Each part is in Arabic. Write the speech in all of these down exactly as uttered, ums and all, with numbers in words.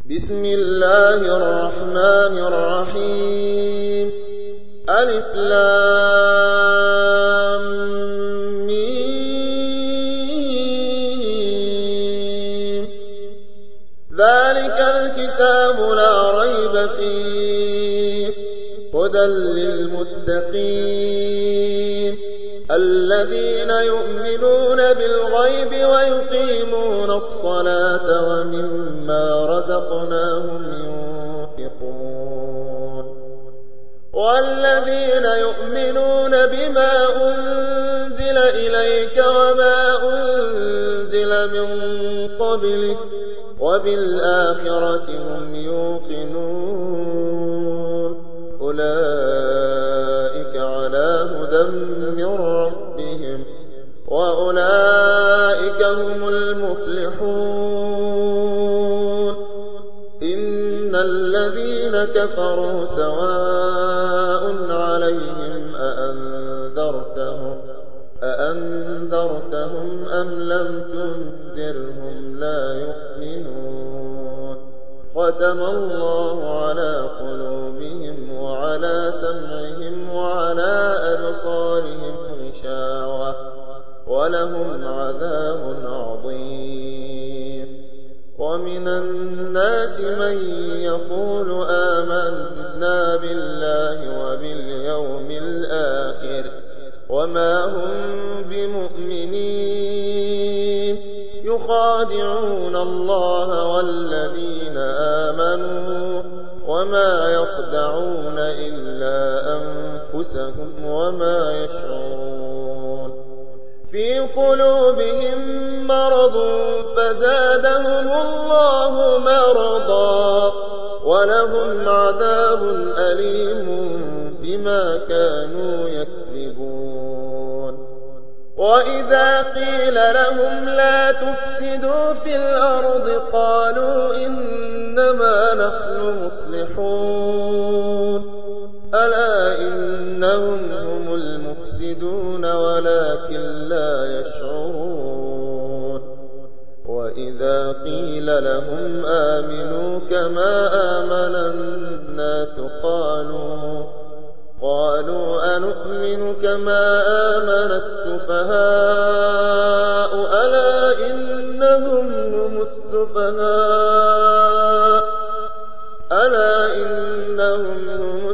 بسم الله الرحمن الرحيم ألف لام ميم ذلك الكتاب لا ريب فيه هدى للمتقين الذين يؤمنون بالغيب ويقيمون الصلاة ومما رزقناهم ينفقون والذين يؤمنون بما أنزل إليك وما أنزل من قبلك وبالآخرة هم يوقنون أولئك على هدى من ربهم وأولئك هم المفلحون إن الذين كفروا سواء عليهم أأنذرتهم أأنذرتهم أم لم تنذرهم لا يؤمنون ختم الله على قلوبهم وعلى سمعهم وعلى أبصارهم غشاوة ولهم عذاب عظيم ومن الناس من يقول آمنا بالله وباليوم الآخر وما هم بمؤمنين يخادعون الله والذين آمنوا وما يخدعون إلا أنفسهم وما يشعرون في قلوبهم مرض فزادهم الله مرضا ولهم عذاب أليم بما كانوا يكذبون وإذا قيل لهم لا تفسدوا في الأرض قالوا إنما نحن مصلحون ألا إنهم هم المفسدون ولكن لا يشعرون وإذا قيل لهم آمنوا كما آمن الناس قالوا قالوا أنؤمن كما آمن السفهاء ألا إنهم هم السفهاء ألا إنهم هم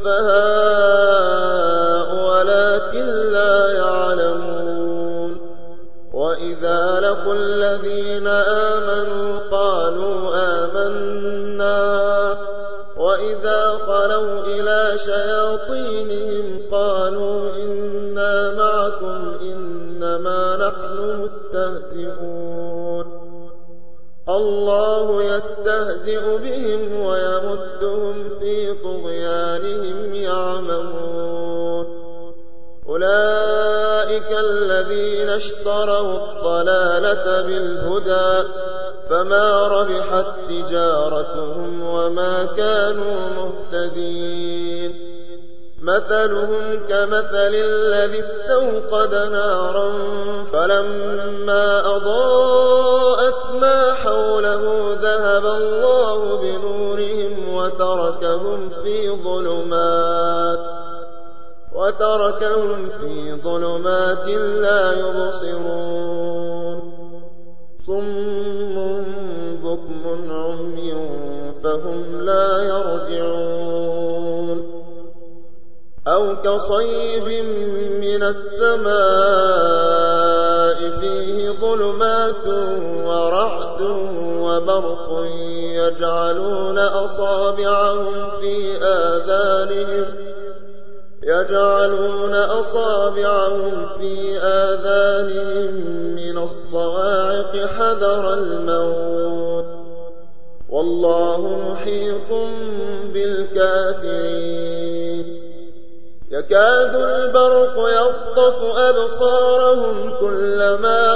السفهاء ولكن لا يعلمون وإذا لقوا الذين آمنوا قالوا آمنا وإذا خلوا إلى شياطينهم قالوا إنا معكم إنما نحن مستهزئون الله يستهزئ بهم ويمدهم في طغيانهم يعمهون أولئك الذين اشتروا الضلالة بالهدى فما ربحت تجارتهم وما كانوا مهتدين مثلهم كمثل الذي استوقد نارا فلما أضاءت ما حوله ذهب الله بنورهم وتركهم في ظلمات وتركهم في ظلمات لا يبصرون صم بكم عمي فهم لا يرجعون أو كصيب من السماء فيه ظلمات ورعد وبرق يجعلون أصابعهم في آذانهم يجعلون أصابعهم في آذانهم من الصواعق حذر الموت والله محيط بالكافرين يكاد البرق يخطف أبصارهم كلما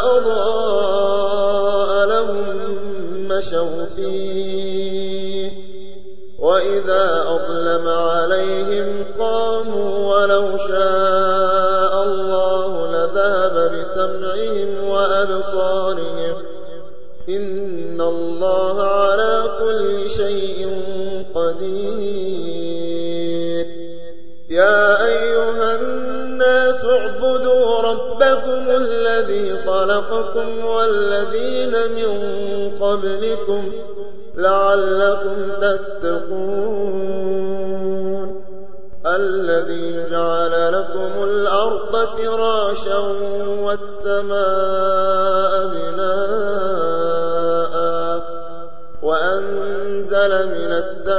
أضاء لهم مشوا فيه وإذا أظلم عليهم قاموا ولو شاء الله لذهب بسمعهم وأبصارهم إن الله على كل شيء قدير. يا أيها الناس اعبدوا ربكم الذي خلقكم والذين من قبلكم لعلكم تتقون. الذي جعل لكم الأرض فراشا والسماء بناء وأنزل من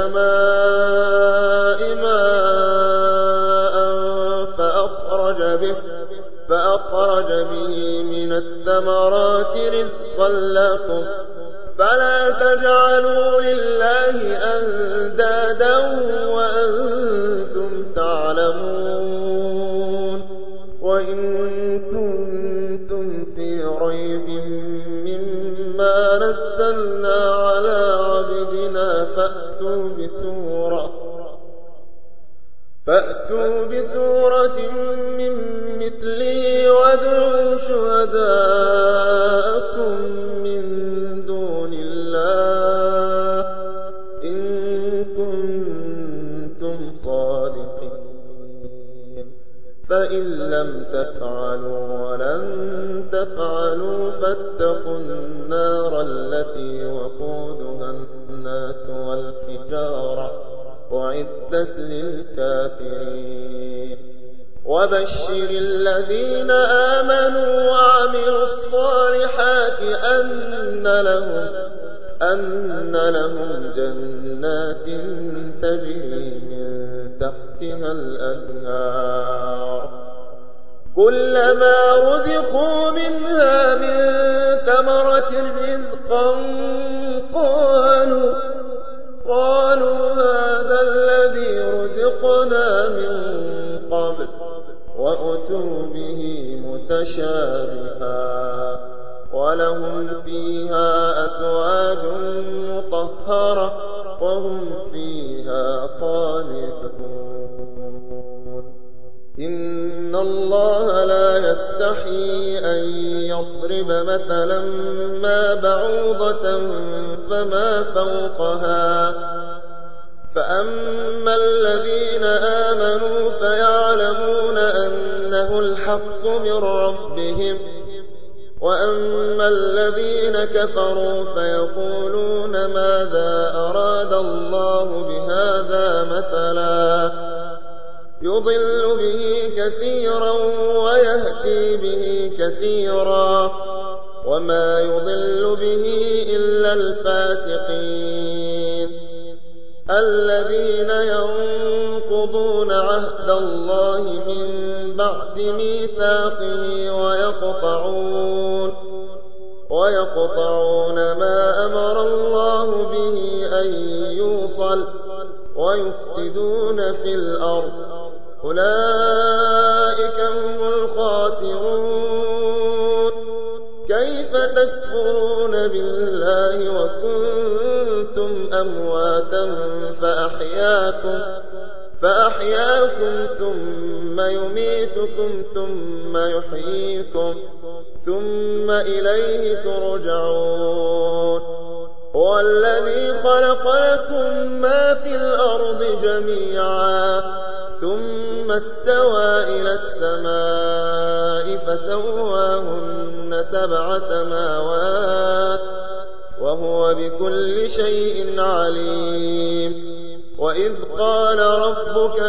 السماء ماء فأخرج به, فأخرج به من الثمرات رزقا لكم فلا تجعلوا لله أندادا وأنتم تعلمون. وإن كنتم في ريب مما نزلنا على عبدنا فأتوا بسورة فأتوا بسورة من مثله وادعوا شهداءكم من دون الله إن كنتم صادقين. فإن لم تفعلوا ولن تفعلوا فاتقوا النار التي وقودها الناس والحجارة أعدت للكافرين. وبشر الذين آمنوا وعملوا الصالحات أن لهم, أن لهم جنات تجري من تحتها الأنهار كلما رزقوا منها من ثمرة رزقا قالوا قالوا هذا الذي رزقنا من قبل وأتوا به متشابها ولهم فيها أزواج مطهرة وهم فيها خالدون. إن الله لا يستحيي أن يضرب مثلا ما بعوضة فما فوقها فأما الذين آمنوا فيعلمون أنه الحق من ربهم وأما الذين كفروا فيقولون ماذا أراد الله بهذا مثلا يضل به كثيرا ويهدي به كثيرا وما يضل به إلا الفاسقين الذين ينقضون عهد الله من بعد ميثاقه ويقطعون ويقطعون ما أمر الله به أن يوصل ويفسدون في الأرض أولئك هم الخاسرون. كيف تكفرون بالله وكنتم أمواتا فأحياكم, فأحياكم ثم يميتكم ثم يحييكم ثم إليه ترجعون. هو الذي خلق لكم ما في الأرض جميعا ثم استوى إلى السماء فسواهن سبع سماوات وهو بكل شيء عليم. وإذ قال ربك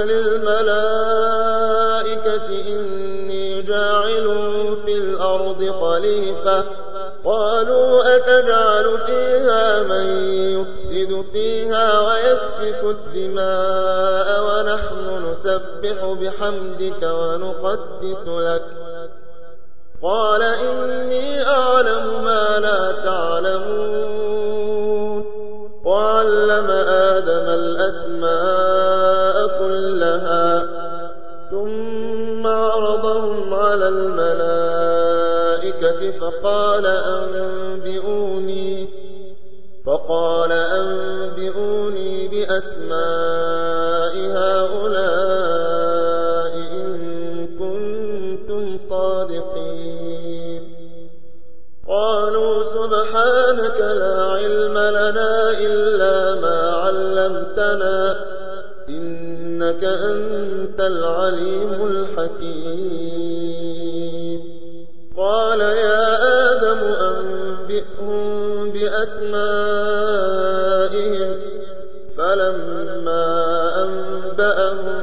للملائكة إني جاعل في الأرض خليفة قالوا أتجعل فيها من يفسد فيها ويسفك الدماء ونحن نسبح بحمدك ونقدس لك قال إني أعلم ما لا تعلمون. وعلم آدم الأسماء كلها ثم عرضهم على الملائكة فقال أنبئوني فقال أنبئوني بأسماء هؤلاء إن كنتم صادقين. قالوا سبحانك لا علم لنا إلا ما علمتنا إنك أنت العليم الحكيم. قال يا آدم أنبئهم بأسمائهم فلما أنبأهم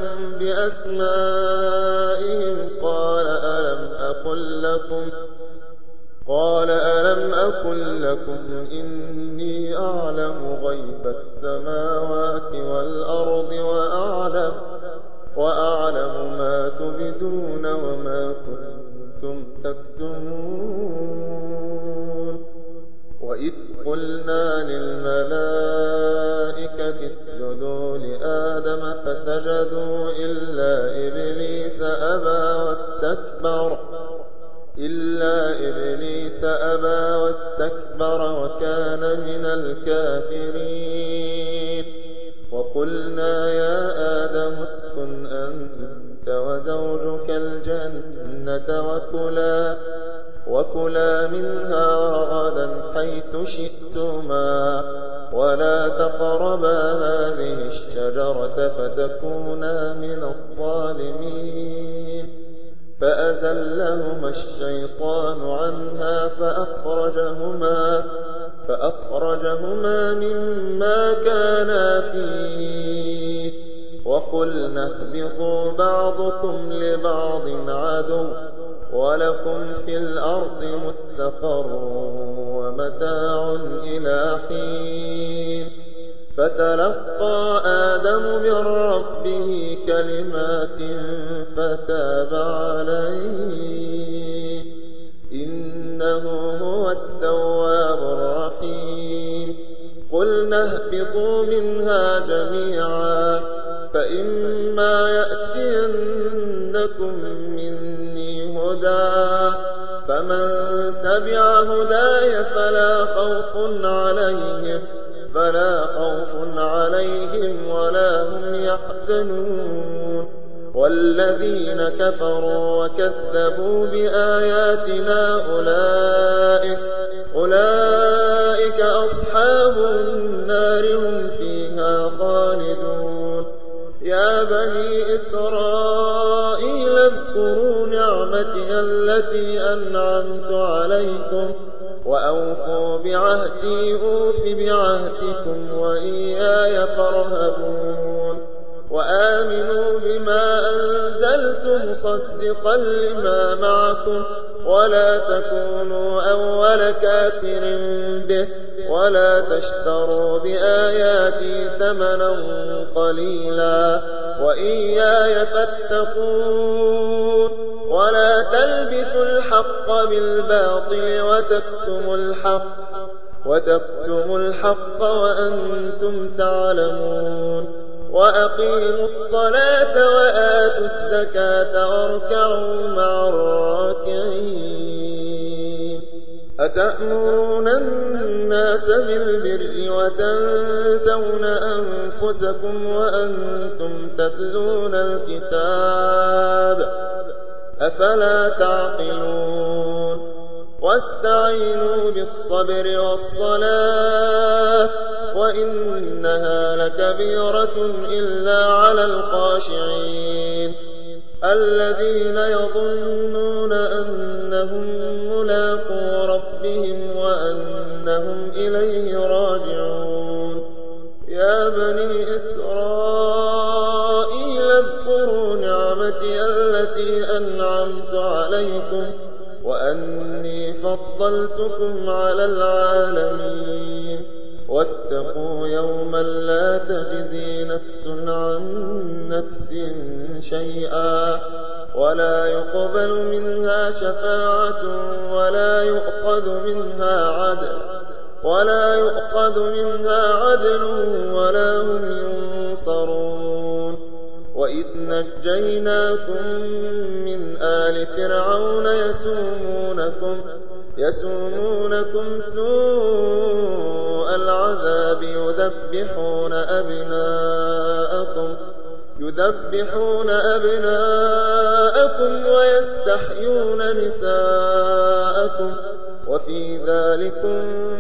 بأسمائهم قال ألم أقل لكم قال ألم أقل لكم إني أعلم غيب السماوات والأرض وأعلم وأعلم ما تبدون وما كنتم تكتمون. وإذ قلنا للملائكة اسجدوا لآدم فسجدوا إلا إبليس أبى واستكبر إلا إبليس أبى واستكبر وكان من الكافرين. وقلنا يا آدم اسكن أنت وزوجك الجنة وكلا وكلا منها رغدا حيث شئتما ولا تقربا هذه الشجرة فتكونا من الظالمين. فأزلهما الشيطان عنها فأخرجهما فأخرجهما مما كانا فيه وقلنا اهبطوا بعضكم لبعض عدو ولكم في الأرض مستقر ومتاع إلى حين. فتلقى آدم من ربه كلمات فتاب عليه إنه هو التواب الرحيم. قلنا اهبطوا منها جميعا فإما يأتينكم مني هدى فمن تبع هداي فلا خوف عليهم فلا خوف عليهم ولا هم يحزنون. والذين كفروا وكذبوا بآياتنا أولئك أولئك أصحاب النار هم فيها خالدون. يا بني إسرائيل اذكروا نعمتي التي أنعمت عليكم وأوفوا بعهدي أوف بعهدكم وإياي فارهبون. وآمنوا بما أنزلت مصدقا لما معكم ولا تكونوا أول كافر به ولا تشتروا بآياتي ثمنا قليلا وإياي فاتقون. ولا تلبسوا الحق بالباطل وتكتموا الحق وتكتموا الحق وأنتم تعلمون. وأقيموا الصلاة وآتوا الزكاة واركعوا مع الراكعين. أتأمرون الناس بالبر وتنسون أنفسكم وأنتم تتلون الكتاب أفلا تعقلون. واستعينوا بالصبر والصلاة وإنها لكبيرة إلا على الخاشعين الذين يظنون أنهم ملاقو ربهم وأنهم إليه راجعون. يا بني إسرائيل اذكروا نعمتي التي أنعمت عليكم وأني فضلتكم على العالمين. واتقوا يوما لا تجزي نفس عن نفس شيئا ولا يقبل منها شفاعة ولا يؤخذ منها عدل ولا يؤخذ منها عدل ولا هم ينصرون. وإذ نجيناكم من آل فرعون يسومونكم يسومونكم سوء العذاب يذبحون أبناءكم يذبحون أبناءكم ويستحيون نساءكم وفي ذلكم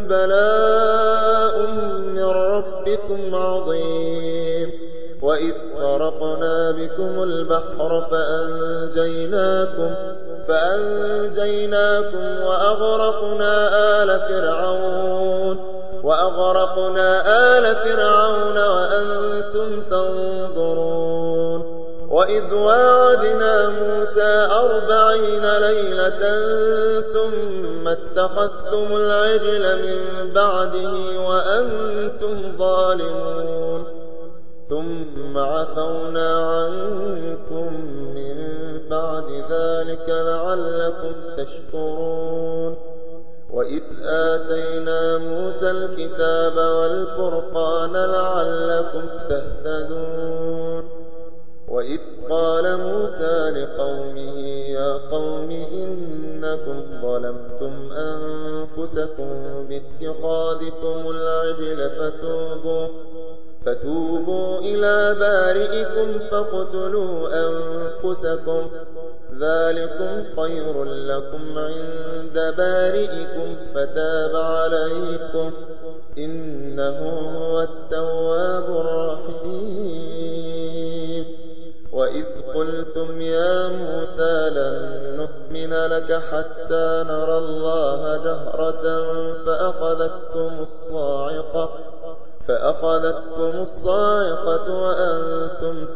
بلاء من ربكم عظيم. وإذ فرقنا بكم البحر فأنجيناكم, فأنجيناكم وأغرقنا آل فرعون وأغرقنا آل فرعون وأنتم تنظرون. وإذ واعدنا موسى أربعين ليلة ثم اتخذتم العجل من بعده وأنتم ظالمون, ثم عفونا عنكم من بعد ذلك لعلكم تشكرون. وإذ آتينا موسى الكتاب والفرقان لعلكم تهتدون. وإذ قال موسى لقومه يا قوم إنكم ظلمتم أنفسكم باتخاذكم العجل فتوبوا, فتوبوا إلى بارئكم فاقتلوا أنفسكم ذلكم خير لكم عند بارئكم فتاب عليكم إنه هو التواب الرحيم. وإذ قلتم يا موسى لن نؤمن لك حتى نرى الله جهرة فأخذتكم الصاعقة فأخذتكم الصاعقة وأنتم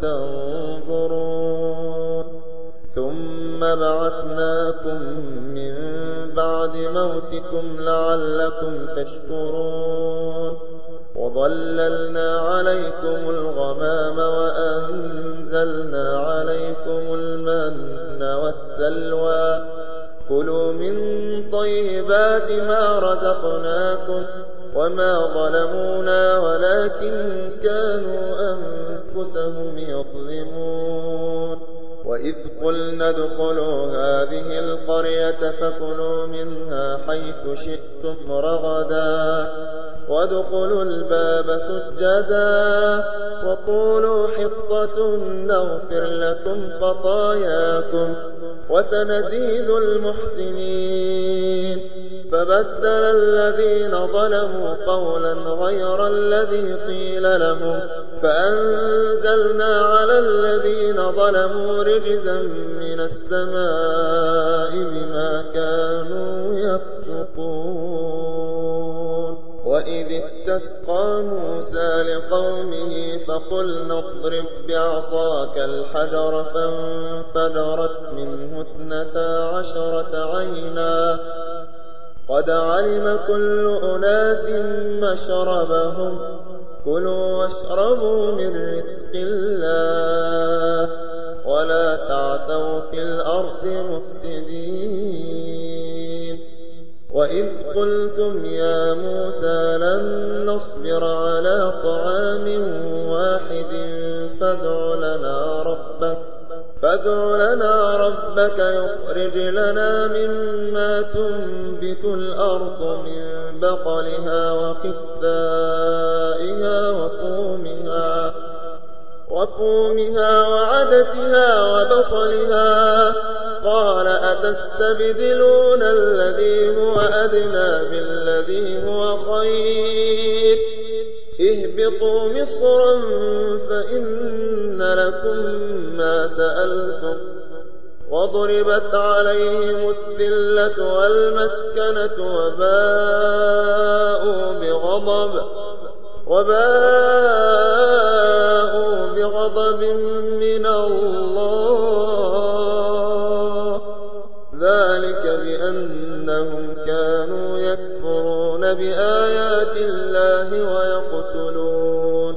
تنظرون. ثم بعثناكم من بعد موتكم لعلكم تشكرون. وظللنا عليكم الغمام وأنزلنا عليكم المن والسلوى كلوا من طيبات ما رزقناكم وما ظلمونا ولكن كانوا أنفسهم يظلمون. وإذ قلنا ادخلوا هذه القرية فكلوا منها حيث شئتم رغدا وادخلوا الباب سجدا وقولوا حطة نغفر لكم خطاياكم وسنزيد المحسنين. فبدل الذين ظلموا قولا غير الذي قيل لهم فأنزلنا على الذين ظلموا رجزا من السماء بما كانوا يفسقون. وإذ استسقى موسى لقومه فقلنا اضرب بعصاك الحجر فانفجرت منه اثنتا عشرة عينا قد علم كل أناس مشربهم كلوا واشربوا من رزق الله ولا تعثوا في الأرض مفسدين. وإذ قلتم يا موسى لن نصبر على طعام واحد فادع لنا ربك فادع لنا ربك يخرج لنا مما تنبت الأرض من بقلها وقثائها وفومها وفومها وعدسها وبصلها قال أتستبدلون الذي هو أدنى بالذي هو خير اهبطوا مصرا فإن لكم ما سألتم وضربت عليهم الذلة والمسكنة وباءوا بغضب وباءوا بغضب من الله ذلك بأنهم كانوا يكفرون بآيات الله ويقتلون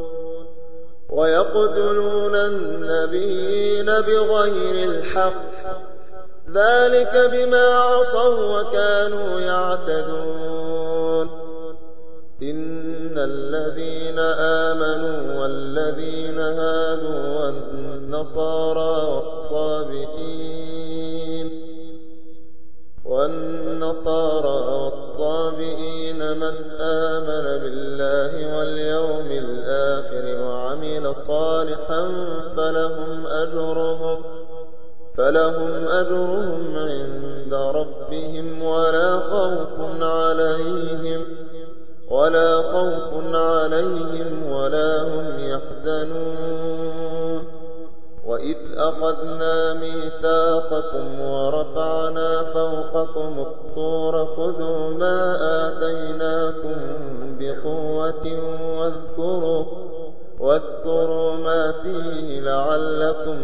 ويقتلون النبيين بغير الحق ذلك بما عصوا وكانوا يعتدون. إن الذين آمنوا والذين هادوا والنصارى والصابئين والنصارى والصابئين من آمن بالله واليوم الآخر وعمل صالحا فلهم أجرهم فلهم أجرهم عند ربهم ولا خوف عليهم ولا خوف عليهم ولا هم يحزنون وإذ أخذنا ميثاقكم ورفعنا فوقكم الطور خذوا ما آتيناكم بقوة واذكروا واذكروا ما فيه لعلكم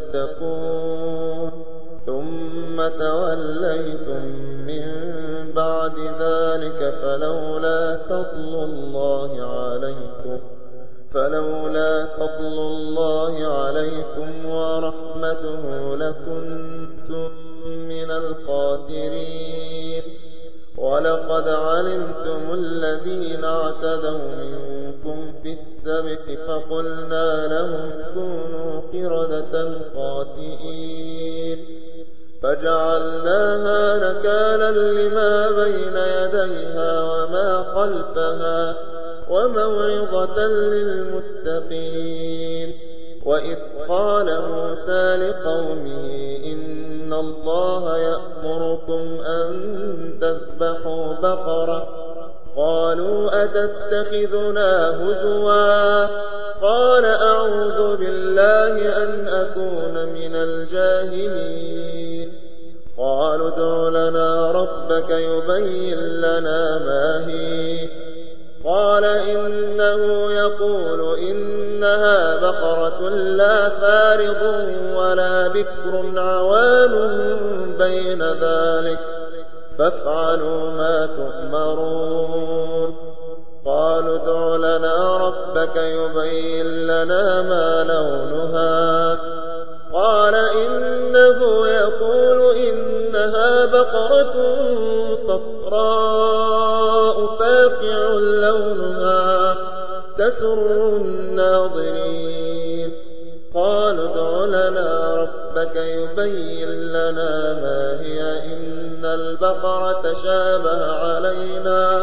تتقون ثم توليتم من بعد ذلك فلولا فضل الله عليكم فلولا فضل الله عليكم ورحمته لكنتم من الخاسرين ولقد علمتم الذين اعتدوا منكم في السبت فقلنا لهم كونوا قردة خاسئين فجعلناها نكالا لما بين يديها وما خلفها وموعظة للمتقين وإذ قال موسى لقومه إن الله يأمركم أن تذبحوا بقرة قالوا أتتخذنا هزوا قال أعوذ بالله أن أكون من الجاهلين قالوا ادع لنا ربك يبين لنا ما هي قال إنه يقول إنها بقرة لا فارض ولا بكر عوان بين ذلك فافعلوا ما تؤمرون قالوا ادع لنا ربك يبين لنا ما لونها قال إنه يقول إنها بقرة صفراء فاقع لونها تسر الناظرين قالوا ادع لنا ربك يبين لنا ما هي إن البقرة شابه علينا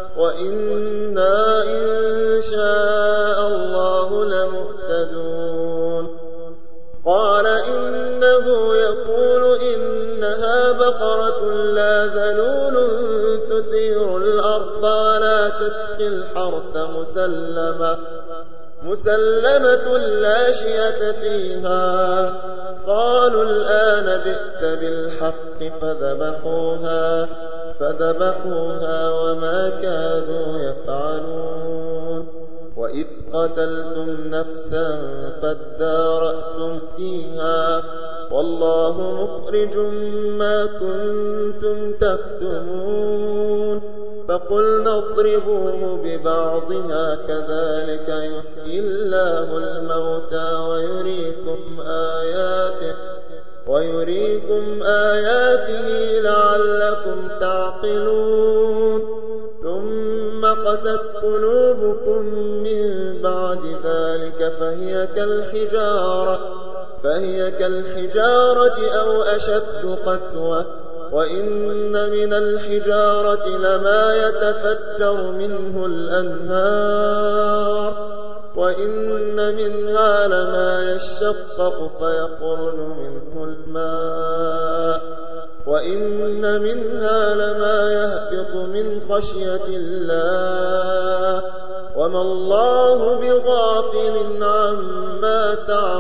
وإنا إن شاء الله لمهتدون قال إنه يقول إنها بقرة لا ذلول تثير الأرض ولا تسقي الحرث مسلمة مسلمة لا شية فيها قالوا الآن جئت بالحق فذبحوها فذبحوها وما كادوا يفعلون وإذ قتلتم نفسا فادارأتم فيها والله مخرج ما كنتم تكتمون فقلنا اضربوه ببعضها كذلك يحيي الله الموتى ويريكم آياته ويريكم آياته لعلكم تعقلون ثم قست قلوبكم من بعد ذلك فهي كالحجارة فهي كالحجارة أو أشد قسوة وإن من الحجارة لما يتفجر منه الأنهار وإن منها لما يشقق فيخرج منه الماء وإن منها لما يهبط من خشية الله وما الله بغافل عما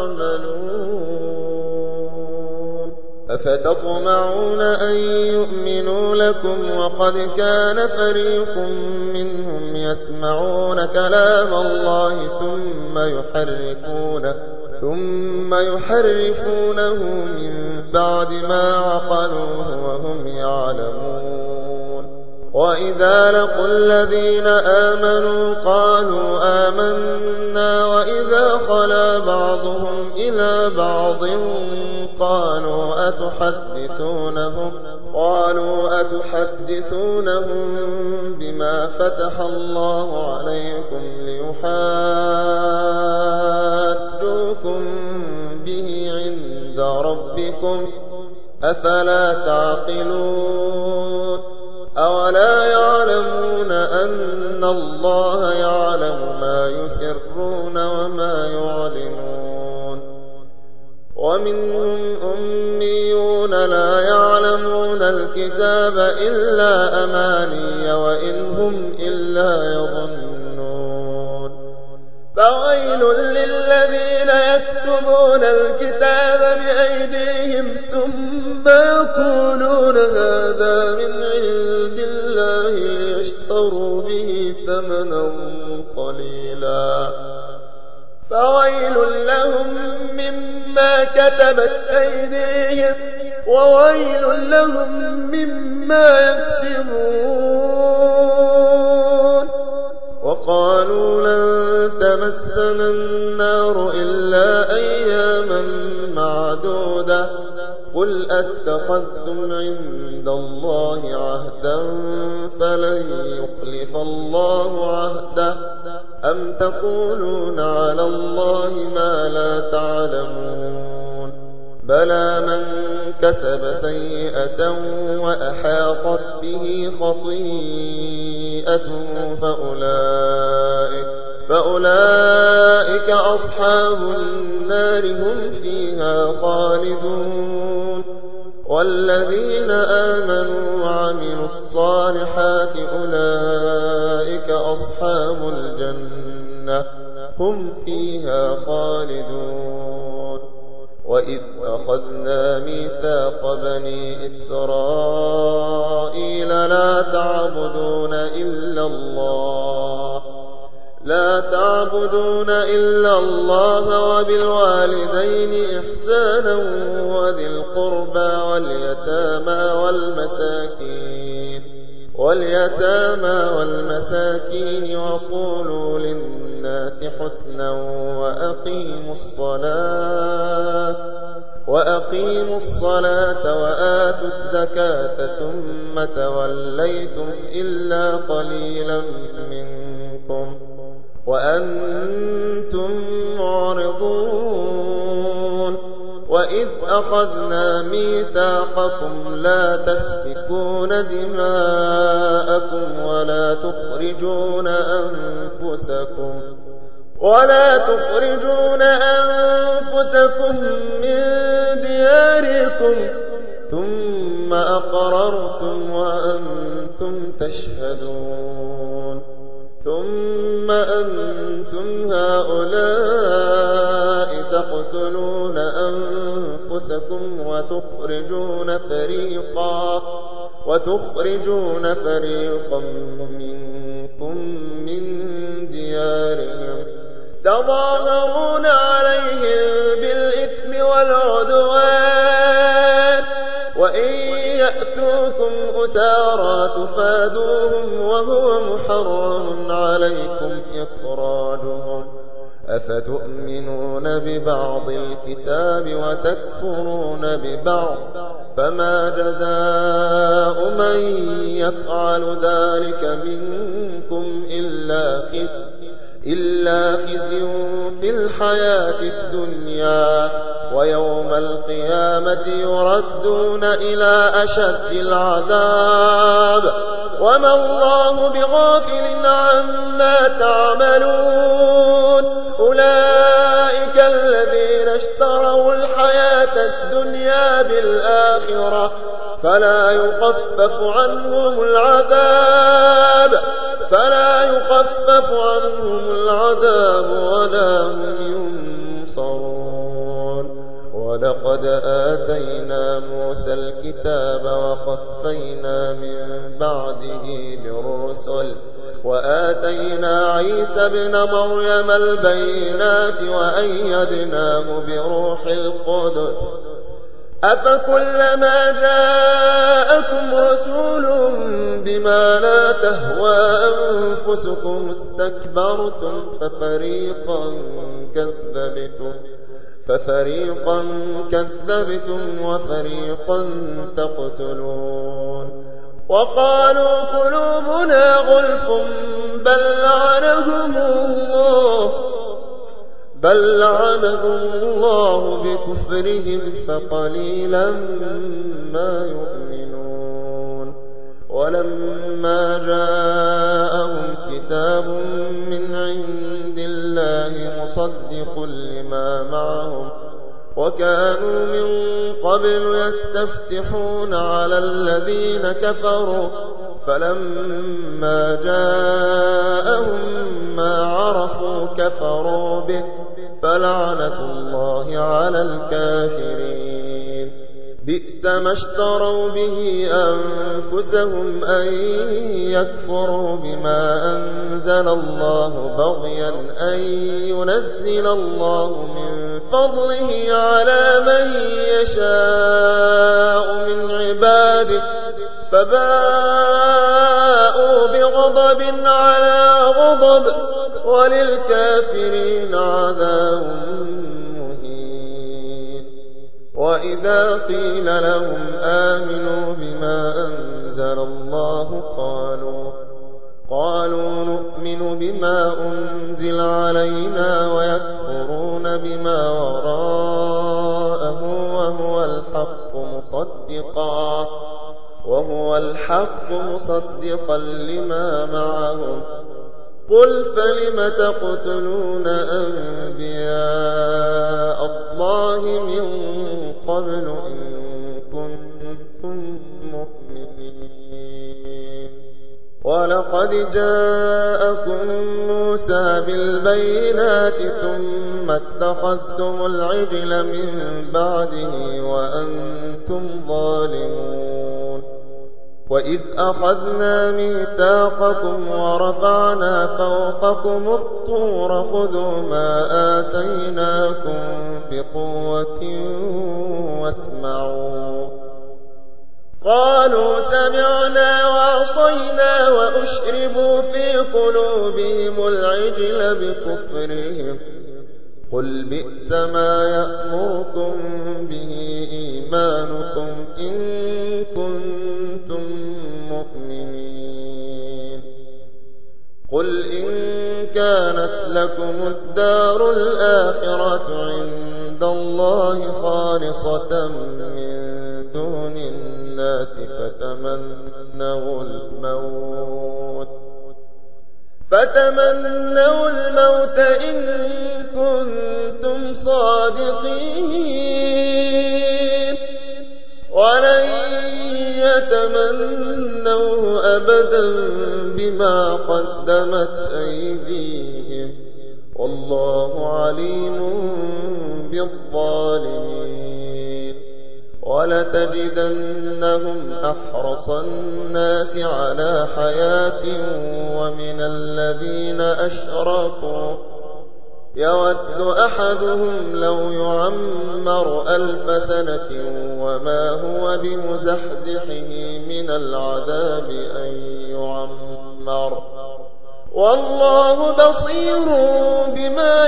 تعملون أفتطمعون أن يؤمنوا لكم وقد كان فريق منهم يسمعون كلام الله ثم يحرفونه ثم يحرفونه من بعد ما عقلوه وهم يعلمون وإذا لقوا الذين آمنوا قالوا آمنا وإذا خلا بعضهم إلى بعض قالوا أتحدثونهم قالوا أتحدثونهم بما فتح الله عليكم ليحاجوكم به عند ربكم أفلا تعقلون أولا يعلمون أن الله يعلم ما يسرون وما يعلنون ومنهم أميون لا يعلمون الكتاب إلا أماني وإن هم إلا يظنون فويل للذين يكتبون الكتاب بأيديهم ثم يقولون هذا من عند الله ليشتروا به ثمنا قليلا فويل لهم مما كتبت أيديهم وويل لهم مما يكسبون وقالوا لن تمسنا النار إلا أياما معدودة قل أتخذتم عند الله عهدا فلن يخلف الله عهده أم تقولون على الله ما لا تعلمون بلى من كسب سيئة وأحاطت به خطيئته فأولئك, فأولئك أصحاب النار هم فيها خالدون والذين آمنوا وعملوا الصالحات أولئك أصحاب الجنة هم فيها خالدون وإذ أخذنا ميثاق بني إسرائيل لا تعبدون إلا الله لا تعبدون إلا الله وبالوالدين إحسانا وذي القربى واليتامى والمساكين واليتامى والمساكين وقولوا للناس حسنا وأقيموا الصلاة وأقيموا الصلاة وآتوا الزكاة ثم توليتم إلا قليلا منكم وأنتم معرضون وإذ أخذنا ميثاقكم لا تسفكون دماءكم ولا تخرجون أنفسكم ولا تخرجون أنفسكم من دياركم ثم أقررتم وأنتم تشهدون ثم أنتم هؤلاء تقتلون أنفسكم وتخرجون فريقا وتخرجون فريقا منكم من ديارهم تظاهرون عليهم بالإثم والعدوان وإن يأتوكم أسارى تفادوهم وهو محرم عليكم إخراجهم أفتؤمنون ببعض الكتاب وتكفرون ببعض فما جزاء من يفعل ذلك منكم إلا خزي إلا خزي في الحياة الدنيا ويوم القيامة يردون إلى أشد العذاب وما الله بغافل عما تعملون أولئك الذين اشتروا الحياة الدنيا بالآخرة فلا يخفف عنهم العذاب فلا يخفف عنهم العذاب ولا هم ينصرون ولقد آتينا موسى الكتاب وقفينا من بعده بالرسل وآتينا عيسى ابن مريم البينات وأيدناه بروح القدس أفكلما جاءكم رسول بما لا تهوى أنفسكم استكبرتم ففريقا كذبتم ففريقا كذبتم وفريقا تقتلون وقالوا قلوبنا غلف بل لعنهم الله بل لعنهم الله بكفرهم فقليلا ما يؤمنون ولما جاءهم كتاب من عند الله مصدق لما معهم وكانوا من قبل يستفتحون على الذين كفروا فلما جاءهم ما عرفوا كفروا به فلعنة الله على الكافرين. بئس ما اشتروا به أنفسهم أن يكفروا بما أنزل الله بغيا أن ينزل الله من فضله على من يشاء من عباده فباءوا بغضب على غضب وللكافرين عذاب مهين. وإذا قيل لهم آمنوا بما أنزل الله قالوا قالوا نؤمن بما أنزل علينا ويكفرون بما وراءه وهو الحق مصدقا وهو الحق مصدقا لما معهم. قل فلم تقتلون أنبياء الله من قبل إن كنتم مؤمنين. ولقد جاءكم موسى بالبينات ثم اتخذتم العجل من بعده وأنتم ظالمون. وإذ أخذنا ميثاقكم ورفعنا فوقكم الطور خذوا ما آتيناكم بقوة واسمعوا. قالوا سمعنا وعصينا وأشربوا في قلوبهم العجل بكفرهم. قل بئس ما يأمركم به إيمانكم إن كنتم مؤمنين. قل إن كانت لكم الدار الآخرة عند الله خالصة من دون الناس فتمنوا الموت فتمنوا الموت إن كنتم صادقين ولن يتمنوه أبدا بما قدمت أيديهم والله عليم بالظالمين. ولتجدنهم أحرص الناس على حياة ومن الذين أشركوا يود أحدهم لو يعمر ألف سنة وما هو بمزحزحه من العذاب أن يعمر والله بصير بما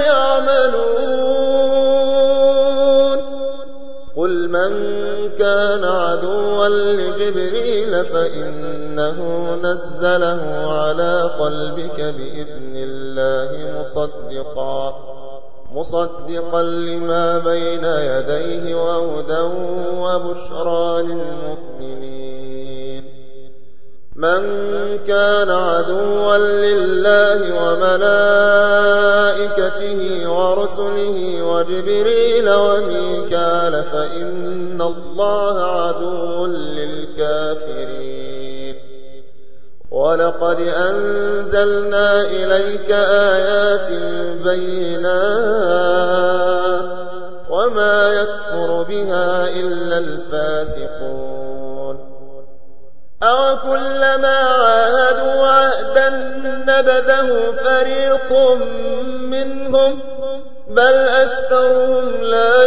يعملون. قل من كان عدوا لجبريل فإنه نزله على قلبك بإذن الله مصدقا مصدقا لما بين يديه وهدى وبشرى للمؤمنين. من كان عدوا لله وملائكته ورسله وجبريل وميكال فإن الله عدو للكافرين. ولقد أنزلنا إليك آيات بينات وما يكفر بها إلا الفاسقون. أو كلما عاهدوا عهدا نبذه فريق منهم بل أكثرهم لا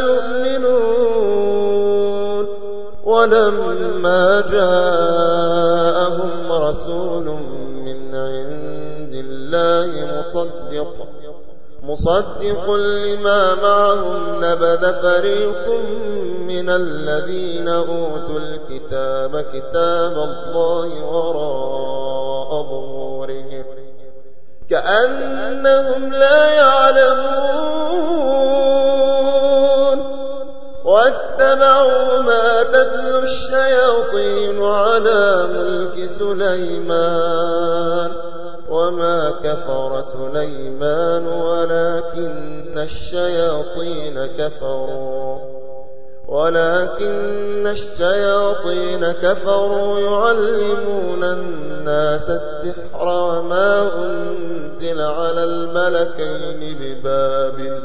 يؤمنون. ولما جاءهم رسول من عند الله مصدق مصدق لما معهم نبذ فريق من الذين أوتوا الكتاب كتاب الله وراء ظهورهم كأنهم لا يعلمون. واتبعوا ما تتلو الشياطين على ملك سليمان وما كفر سليمان ولكن الشياطين كفروا ولكن الشياطين كفروا يعلمون الناس السحر وما أنزل على الملكين ببابل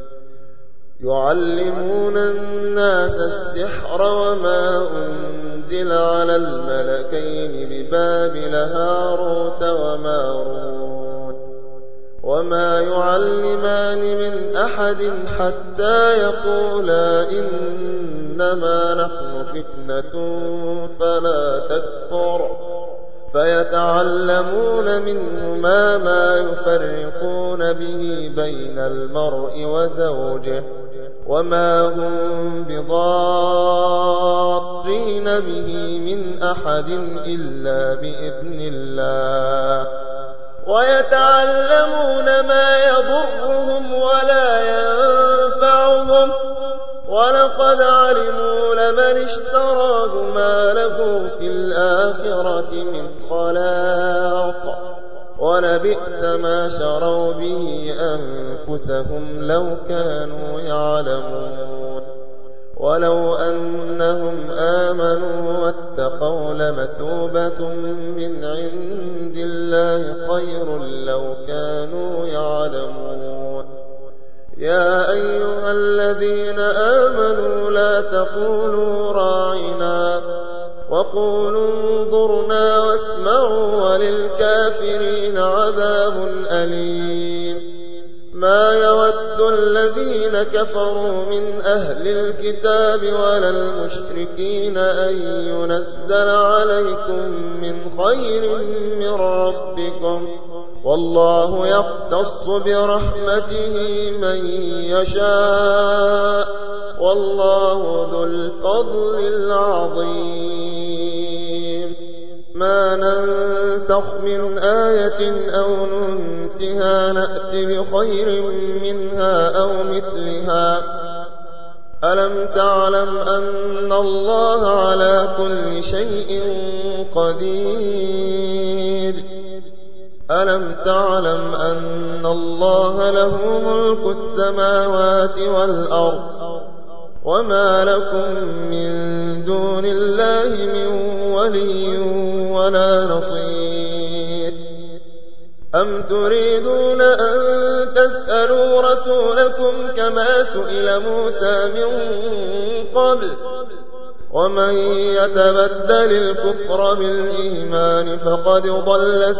يعلمون الناس السحر وما أنزل على الملكين ببابل هاروت وماروت وما يعلمان من أحد حتى يقولا إنما نحن فتنة فلا تكفر فيتعلمون منهما ما يفرقون به بين المرء وزوجه وما هم بضارين به من أحد إلا بإذن الله ويتعلمون ما يضرهم ولا ينفعهم ولقد علموا لمن اشتراه ما له في الآخرة من خلاق ولبئس ما شروا به أنفسهم لو كانوا يعلمون ولو أنهم آمنوا واتقوا لمثوبة من عند الله خير لو كانوا يعلمون يا أيها الذين آمنوا لا تقولوا راعنا وقولوا انظرنا واسمعوا وللكافرين عذاب أليم ما يود الذين كفروا من أهل الكتاب ولا المشركين أن ينزل عليكم من خير من ربكم والله يختص برحمته من يشاء والله ذو الفضل العظيم ما ننسخ من آية أو ننسها نأت بخير منها أو مثلها ألم تعلم أن الله على كل شيء قدير ألم تعلم أن الله له ملك السماوات والأرض وما لكم من دون الله من ولي ولا نصير أم تريدون أن تسألوا رسولكم كما سئل موسى من قبل ومن يتبدل الكفر بالإيمان فقد ضل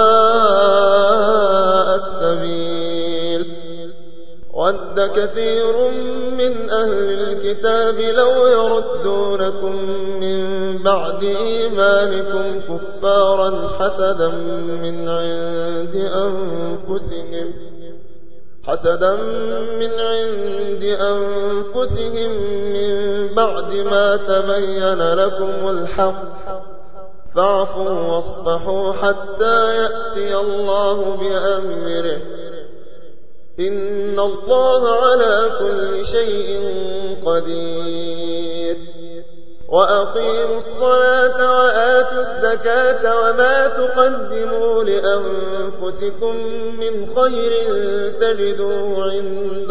سواء السبيل ود كثير من أهل الكتاب لو يردونكم من بعد إيمانكم كفارا حسدا من عند أنفسهم حسدا من عند أنفسهم من بعد ما تبين لكم الحق فاعفوا واصفحوا حتى يأتي الله بأمره إن الله على كل شيء قدير وأقيموا الصلاة وآتوا الزكاة وما تقدموا لأنفسكم من خير تجدوه عند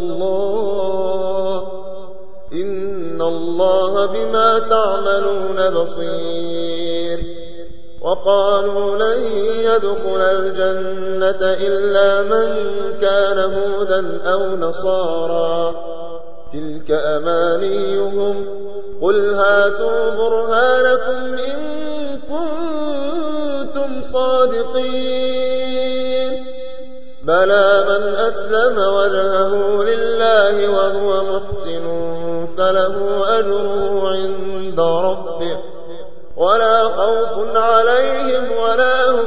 الله إن الله بما تعملون بصير وقالوا لن يدخل الجنة إلا من كان هودا أو نصارى تلك أمانيهم قل هاتوا برهانكم إن كنتم صادقين بلى من أسلم وجهه لله وهو محسن فله أجره عند ربه ولا خوف عليهم ولا هم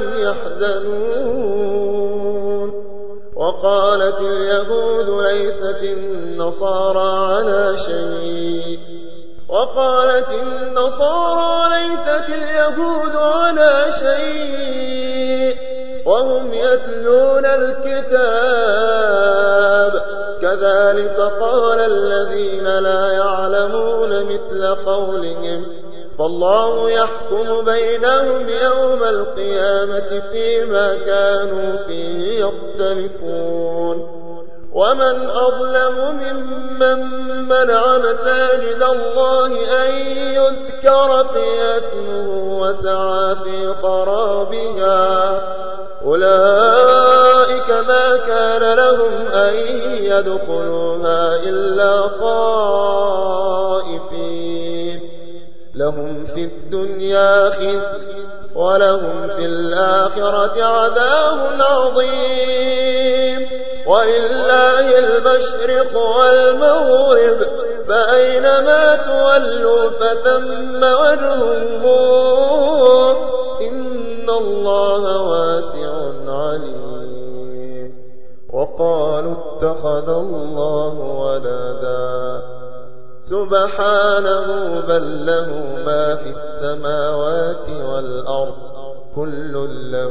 يحزنون وقالت اليهود ليست النصارى على شيء وقالت النصارى ليست اليهود على شيء وهم يتلون الكتاب كذلك قال الذين لا يعلمون مثل قولهم فالله يحكم بينهم يوم القيامة فيما كانوا فيه يختلفون ومن أظلم ممن منع مساجد الله أن يذكر فيها اسمه وسعى في خرابها أولئك ما كان لهم أن يدخلوها إلا خائفين لهم في الدنيا خزي ولهم في الآخرة عذاب عظيم ولله المشرق والمغرب فأينما تولوا فثم وجه الله إن الله واسع عليم وقالوا اتخذ الله ولدا سبحانه بل له ما في السماوات والأرض كل له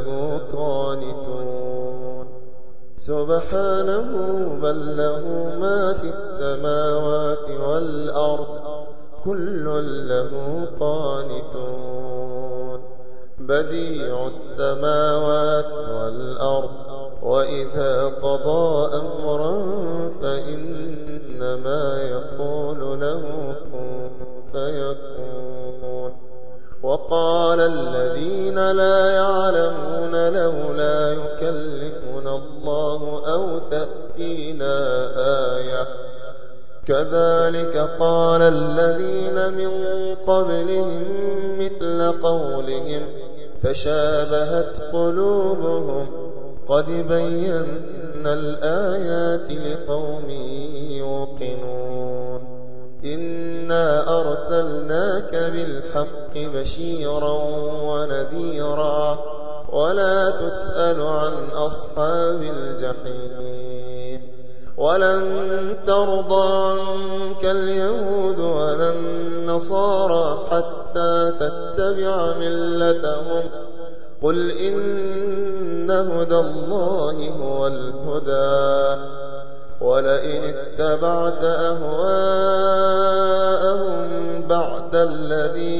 قانتون سبحانه بل له ما في السماوات والأرض كل له قانتون بديع السماوات والأرض وإذا قضى أمرا فإنما يقول له كن فيكون وقال الذين لا يعلمون لولا يكلمنا الله أو تأتينا آية كذلك قال الذين من قبلهم مثل قولهم تشابهت قلوبهم قد بينا الآيات لقوم يوقنون إنا أرسلناك بالحق بشيرا ونذيرا ولا تسأل عن أصحاب الجحيم ولن ترضى عنك اليهود ولا النصارى حتى تتبع ملتهم قل إن هدى الله هو الهدى ولئن اتبعت أهواءهم بعد الذي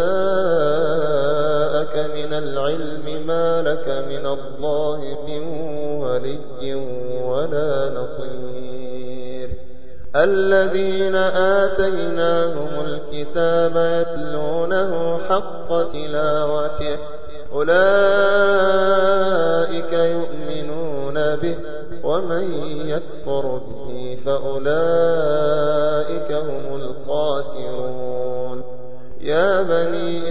جاءك من العلم ما لك من الله من ولي ولا نصير الذين آتيناهم الكتاب يتلونه حق تلاوته أولئك يؤمنون به ومن يكفر به فأولئك هم الخاسرون يا بني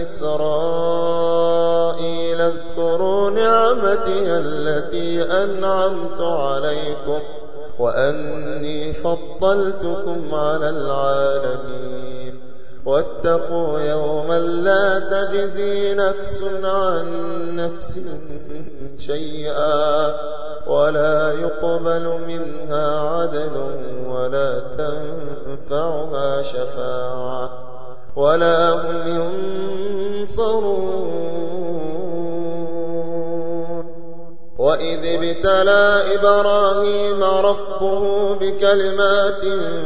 إسرائيل اذكروا نعمتي التي أنعمت عليكم وأني فضلتكم على العالمين واتقوا يوما لا تجزي نفس عن نفس شيئا ولا يقبل منها عدل ولا تنفعها شفاعة ولا هم ينصرون وإذ ابتلى إبراهيم ربه بكلمات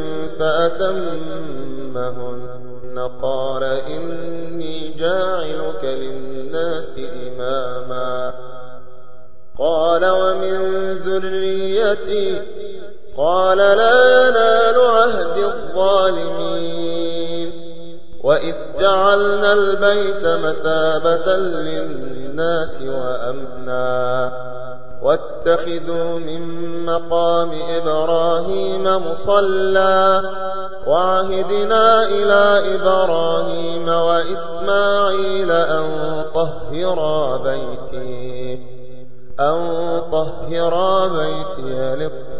فأتمهن قال إني جاعلك للناس إماما قال ومن ذريتي قال لا ينال عهد الظالمين وإذ جعلنا البيت مثابة للناس وأمنا واتخذوا من مقام إبراهيم مصلى وعهدنا إلى إبراهيم وإسماعيل أن طهرا بيتي أن طهرا بيتي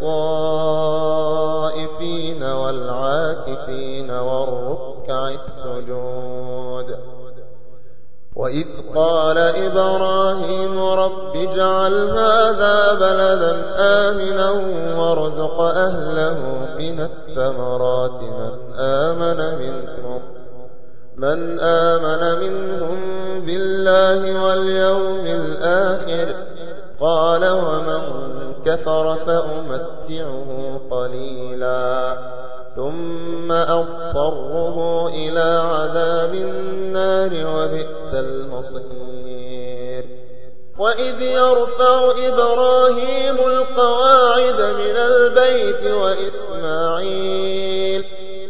للطائفين والعاكفين والركع السجود وإذ قال إبراهيم رب اجعل هذا بلدا آمنا وارزق أهله من الثمرات من آمن منهم من آمن منهم بالله واليوم الآخر قال ومن كفر فأمتعه قليلا ثم أضطره إلى عذاب النار وبئس المصير. وإذ يرفع إبراهيم القواعد من البيت وإسماعيل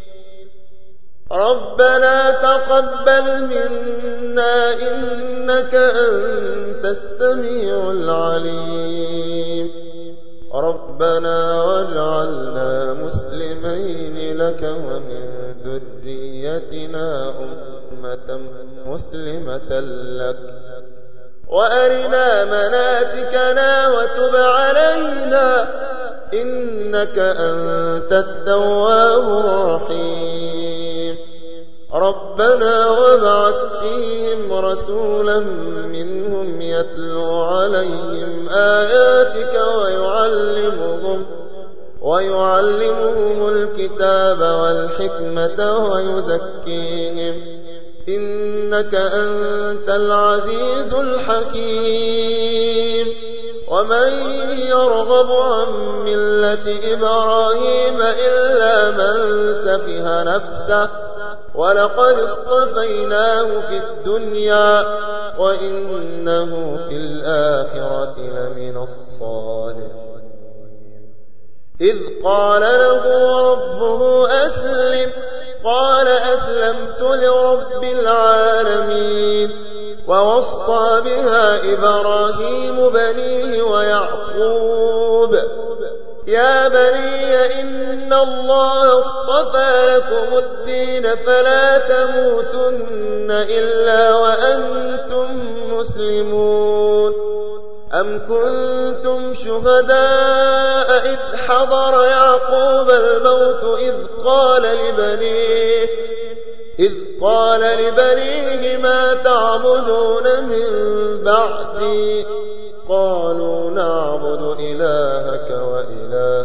ربنا تقبل منا إنك أنت السميع العليم ربنا واجعلنا مسلمين لك ومن ذريتنا أمة مسلمة لك وأرنا مناسكنا وتب علينا إنك أنت التواب الرحيم ربنا وابعث فيهم رسولا منهم يتلو عليهم آياتك ويعلمهم ويعلمهم الكتاب والحكمة ويزكيهم إنك أنت العزيز الحكيم. ومن يرغب عن ملة إبراهيم إلا من سفه نفسه ولقد اصطفيناه في الدنيا وإنه في الآخرة لمن الصالحين. إذ قال له ربه أسلم قال أسلمت لرب العالمين. ووصى بها إبراهيم بنيه ويعقوب يا بني إن الله اصطفى لكم الدين فلا تموتن إلا وأنتم مسلمون. أم كنتم شهداء إذ حضر يعقوب الموت إذ قال لبنيه إذ قال لبنيه ما تعبدون من بعدي قالوا نعبد إلهك وإله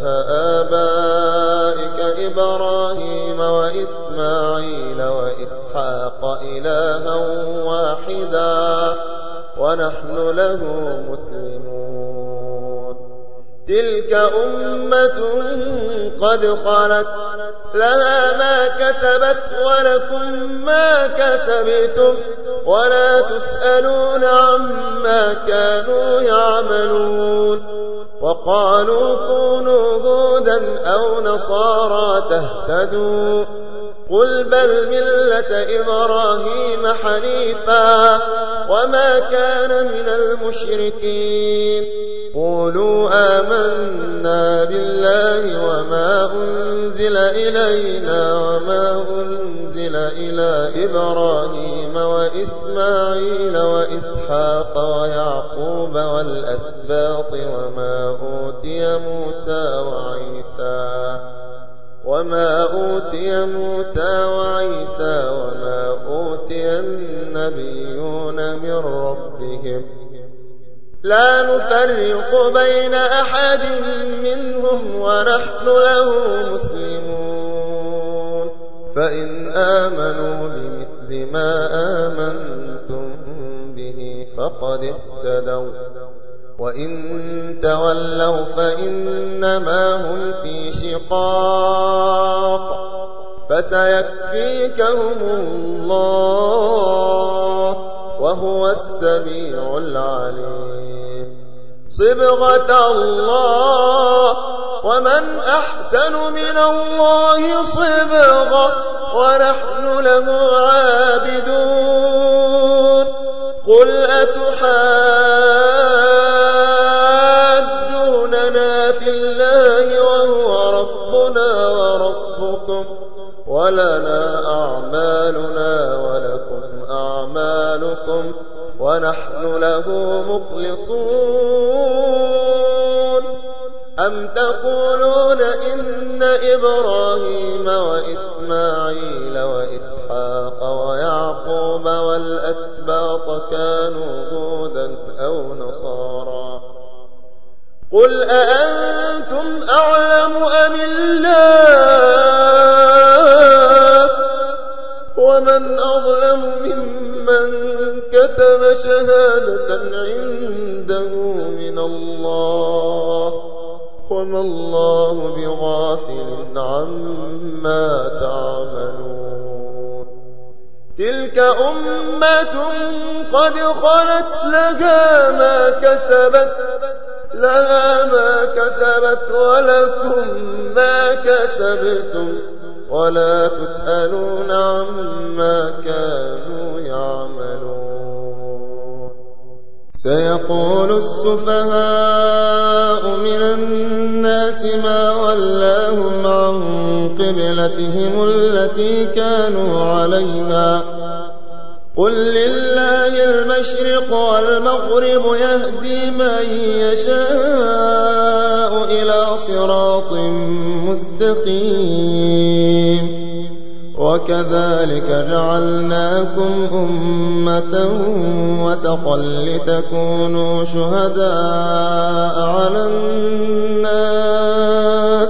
آبائك إبراهيم وإسماعيل وإسحاق إلها واحدا ونحن له مسلمون. تلك أمة قد خلت لها ما كسبت ولكم ما كسبتم ولا تسألون عما كانوا يعملون. وقالوا كونوا هودا أو نصارى تهتدوا قل بل ملة إبراهيم حنيفا وما كان من المشركين. قولوا آمنا بالله وما أنزل إلينا وما أنزل إلى إبراهيم وإسماعيل وإسحاق ويعقوب والأسباط وما أوتي موسى وعيسى وما أوتي موسى وعيسى وما أوتي النبيون من ربهم لا نفرق بين أحد منهم ونحن له مسلمون. فإن آمنوا بمثل ما آمنتم به فقد اهتدوا وإن تولوا فإنما هم في شقاق فسيكفيكهم الله وهو السميع العليم. صبغة الله ومن أحسن من الله صبغة ونحن له عابدون. قل أتحاجوننا في الله وهو ربنا وربكم ولنا أعمالنا ولكم أعمالكم ونحن له مخلصون. أم تقولون إن إبراهيم وإسماعيل وإسحاق ويعقوب والأسباط كانوا هودا أو نصارى قل أأنتم أعلم أم الله ومن أظلم ممن كتم شهادة عنده من الله وما الله بغافل عما تعملون تلك أمة قد خلت لها ما كسبت لها ما كسبت ولكم ما كسبتم ولا تسألون عما كانوا يعملون سيقول السفهاء من الناس ما ولاهم عن قبلتهم التي كانوا عليها قل لله المشرق والمغرب يهدي من يشاء إلى صراط مستقيم وكذلك جعلناكم أمة وسطا لتكونوا شهداء على الناس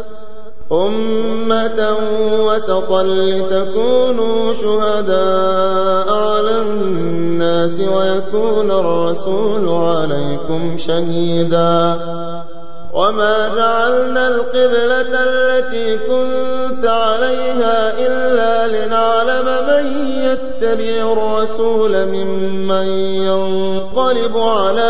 أمة وسطا لتكونوا شهداء على الناس ويكون الرسول عليكم شهيدا وما جعلنا القبلة التي كنت عليها إلا لنعلم من يتبع الرسول ممن ينقلب على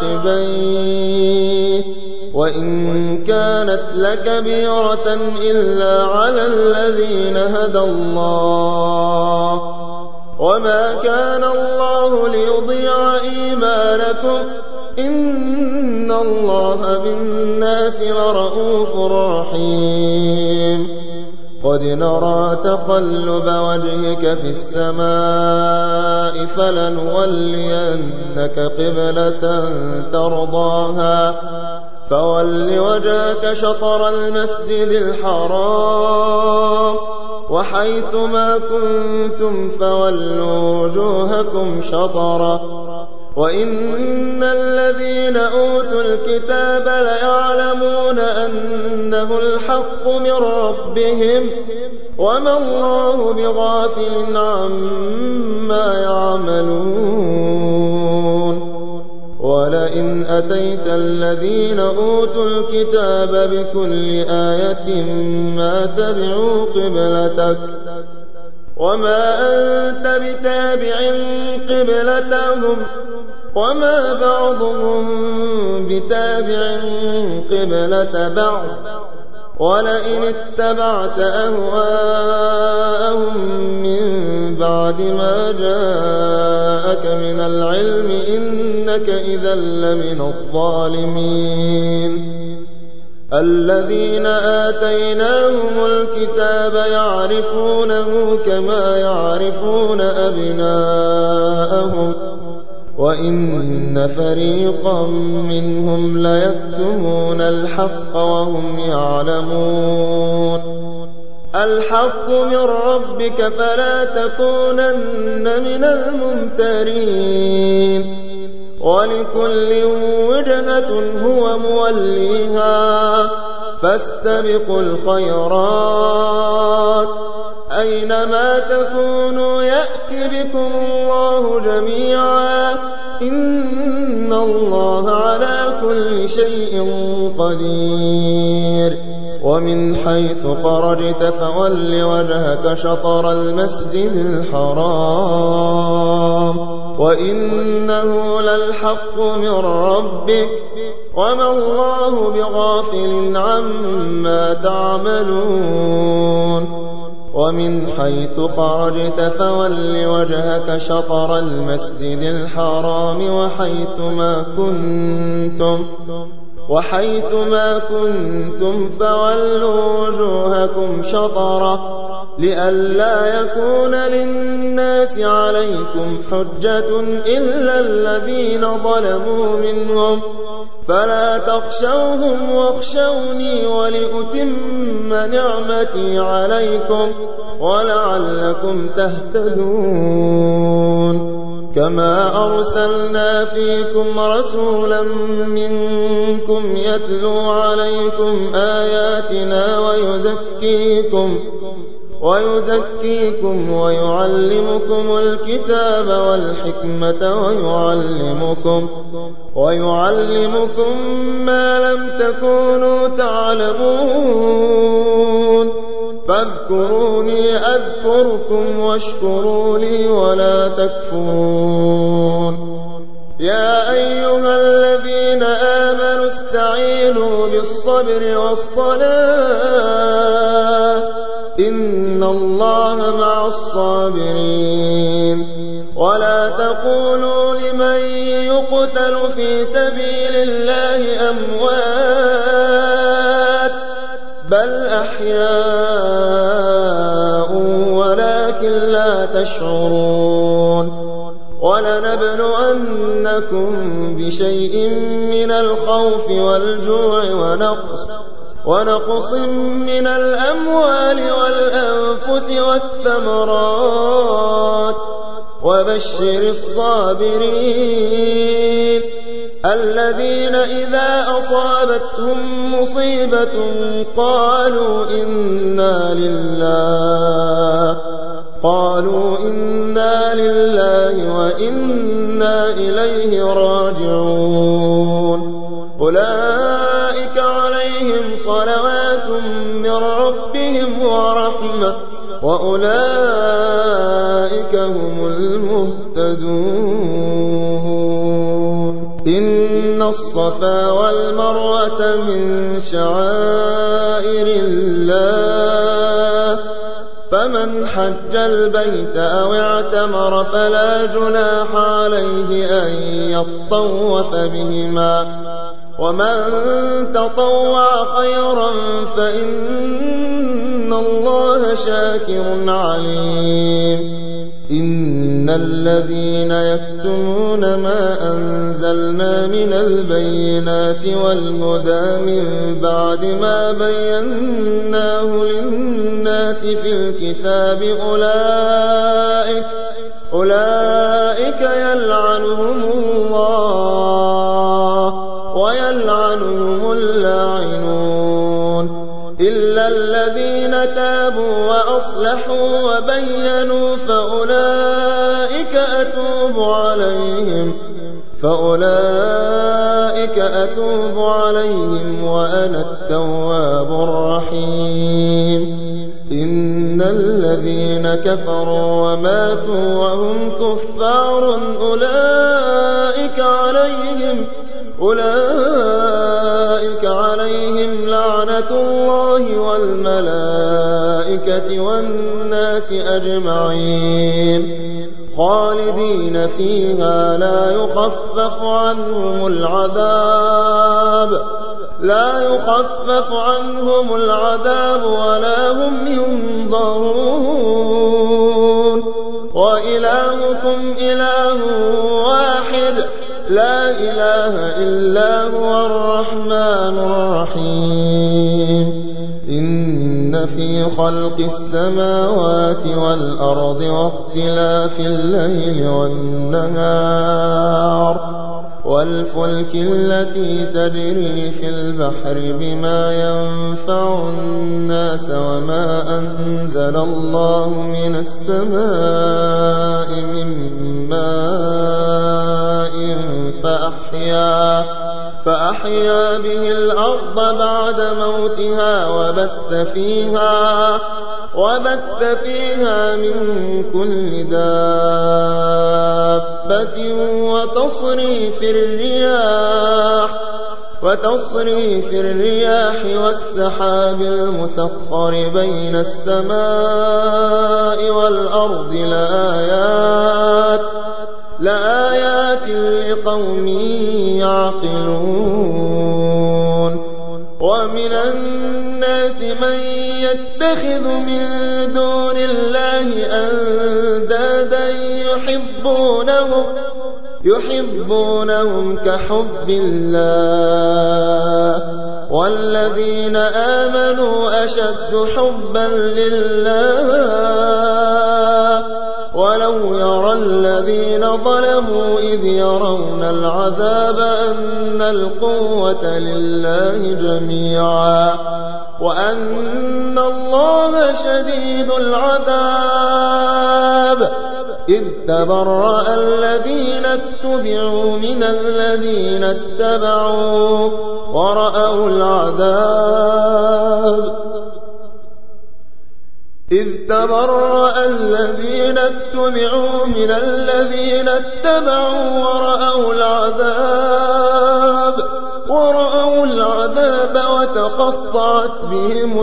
عقبيه وإن كانت لكبيرة إلا على الذين هدى الله وما كان الله ليضيع إيمانكم إن الله بالناس لرءوف رحيم قد نرى تقلب وجهك في السماء فلنولينك قبلة ترضاها فول وجهك شطر المسجد الحرام وحيث ما كنتم فولوا وجوهكم شطره وإن الذين أوتوا الكتاب ليعلمون أنه الحق من ربهم وما الله بغافل عما يعملون ولئن أتيت الذين أوتوا الكتاب بكل آية ما تبعوا قبلتك وما أنت بتابع قبلتهم وما بعضهم بتابع قبلة بعض ولئن اتبعت أهواءهم من بعد ما جاءك من العلم إنك إذا لمن الظالمين الذين آتيناهم الكتاب يعرفونه كما يعرفون أبناءهم وإن فريقا منهم ليكتمون الحق وهم يعلمون الحق من ربك فلا تكونن من الممترين ولكل وجهة هو موليها فاستبقوا الخيرات أينما تكونوا يأتي بكم الله جميعا إن الله على كل شيء قدير ومن حيث خرجت فول وجهك شطر المسجد الحرام وإنه للحق من ربك وما الله بغافل عما تعملون ومن حيث خرجت فول وجهك شطر المسجد الحرام وحيث ما كنتم وحيث ما كنتم فولوا وجوهكم شطره لئلا يكون للناس عليكم حجة إلا الذين ظلموا منهم فلا تخشوهم واخشوني ولأتم نعمتي عليكم ولعلكم تهتدون كما أرسلنا فيكم رسولا منكم يتلو عليكم آياتنا ويزكيكم ويزكيكم ويعلمكم الكتاب والحكمة ويعلمكم, ويعلمكم ما لم تكونوا تعلمون فاذكروني أذكركم واشكروا لي ولا تكفرون. يا أيها الذين آمنوا استعينوا بالصبر والصلاة إن الله مع الصابرين. ولا تقولوا لمن يقتل في سبيل الله أموات بل أحياء ولكن لا تشعرون. ولنبلونكم بشيء من الخوف والجوع ونقص ونقص من الأموال والأنفس والثمرات وبشر الصابرين الذين إذا أصابتهم مصيبة قالوا إنا لله قالوا إنا لله وإنا إليه راجعون. أولئك عليهم صلوات من ربهم ورحمة وأولئك هم المهتدون. إن الصفا والمروة من شعائر الله فمن حج البيت أو اعتمر فلا جناح عليه أن يطوف بهما ومن تطوع خيرا فإن الله شاكر عليم. إن الذين يكتمون ما أنزلنا من البينات والهدى من بعد ما بيناه للناس في الكتاب أولئك, أولئك يلعنهم الله ويلعنهم اللاعنون إلا الذين تابوا وأصلحوا وبينوا فأولئك أتوب عليهم فأولئك أتوب عليهم وأنا التواب الرحيم. إن الذين كفروا وماتوا وهم كفار أولئك عليهم أولئك عليهم لعنة الله والملائكة والناس أجمعين خالدين فيها لا يخفف عنهم العذاب لا يخفف عنهم العذاب ولا هم ينظرون. وإلهكم إله واحد لا إله إلا هو الرحمن الرحيم. إن في خلق السماوات والأرض واختلاف الليل والنهار والفلك التي تجري في البحر بما ينفع الناس وما أنزل الله من السماء من ماء فأحيا, فأحيا به الأرض بعد موتها وبث فيها, وبث فيها من كل دابة وتصريف الرياح وتصريف الرياح والسحاب المسخر بين السماء والأرض لآيات لآيات لقوم يعقلون. ومن الناس من يتخذ من دون الله أندادا يحبونهم يحبونهم كحب الله والذين آمنوا أشد حبا لله ولو يرى الذين ظلموا إذ يرون العذاب أن القوة لله جميعا وأن الله شديد العذاب إذ تبرأ الذين اتبعوا من الذين اتبعوا ورأوا العذاب إذ تبرأ الذين اتبعوا من الذين اتبعوا ورأوا العذاب ورأوا العذاب وتقطعت بهم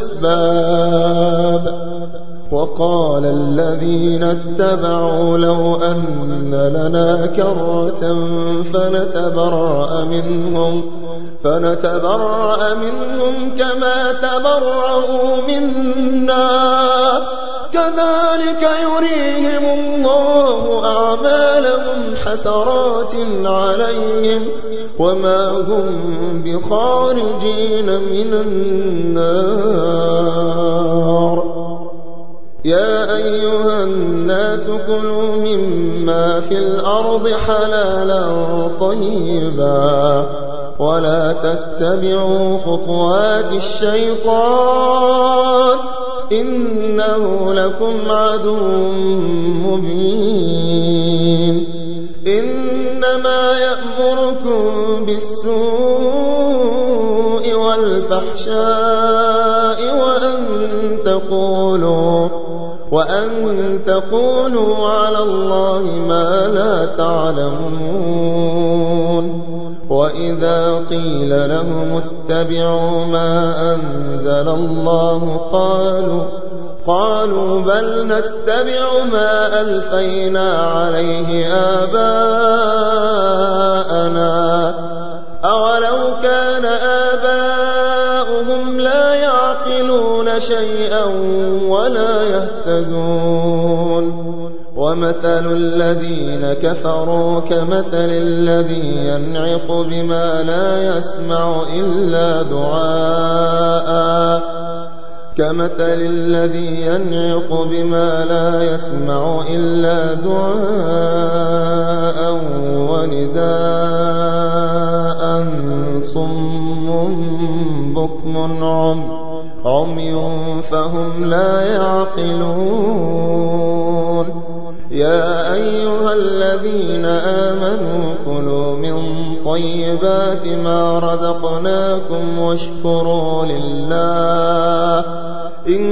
الأسباب وقال الذين اتبعوا لو أن لنا كرة فنتبرأ منهم فنتبرأ منهم كما تبرأوا منا كذلك يريهم الله أعمالهم حسرات عليهم وما هم بخارجين من النار. يا أيها الناس كلوا مما في الأرض حلالا طيبا ولا تتبعوا خطوات الشيطان إنه لكم عدو مبين. إنما يأمركم بالسوء والفحشاء وأن تقولوا وأن تقولوا على الله ما لا تعلمون. وإذا قيل لهم اتبعوا ما أنزل الله قالوا قالوا بل نتبع ما ألفينا عليه آباءنا أولو كان آباؤهم لا يعقلون شيئا ولا يهتدون. ومثل الذين كفروا كمثل الذي ينعق بما لا يسمع إلا دعاء كمثل الذي ينعق بما لا يسمع إلا دعاء ونداء صم بكم عمي فهم لا يعقلون. يا أيها الذين آمنوا كلوا من طيبات ما رزقناكم واشكروا لله إن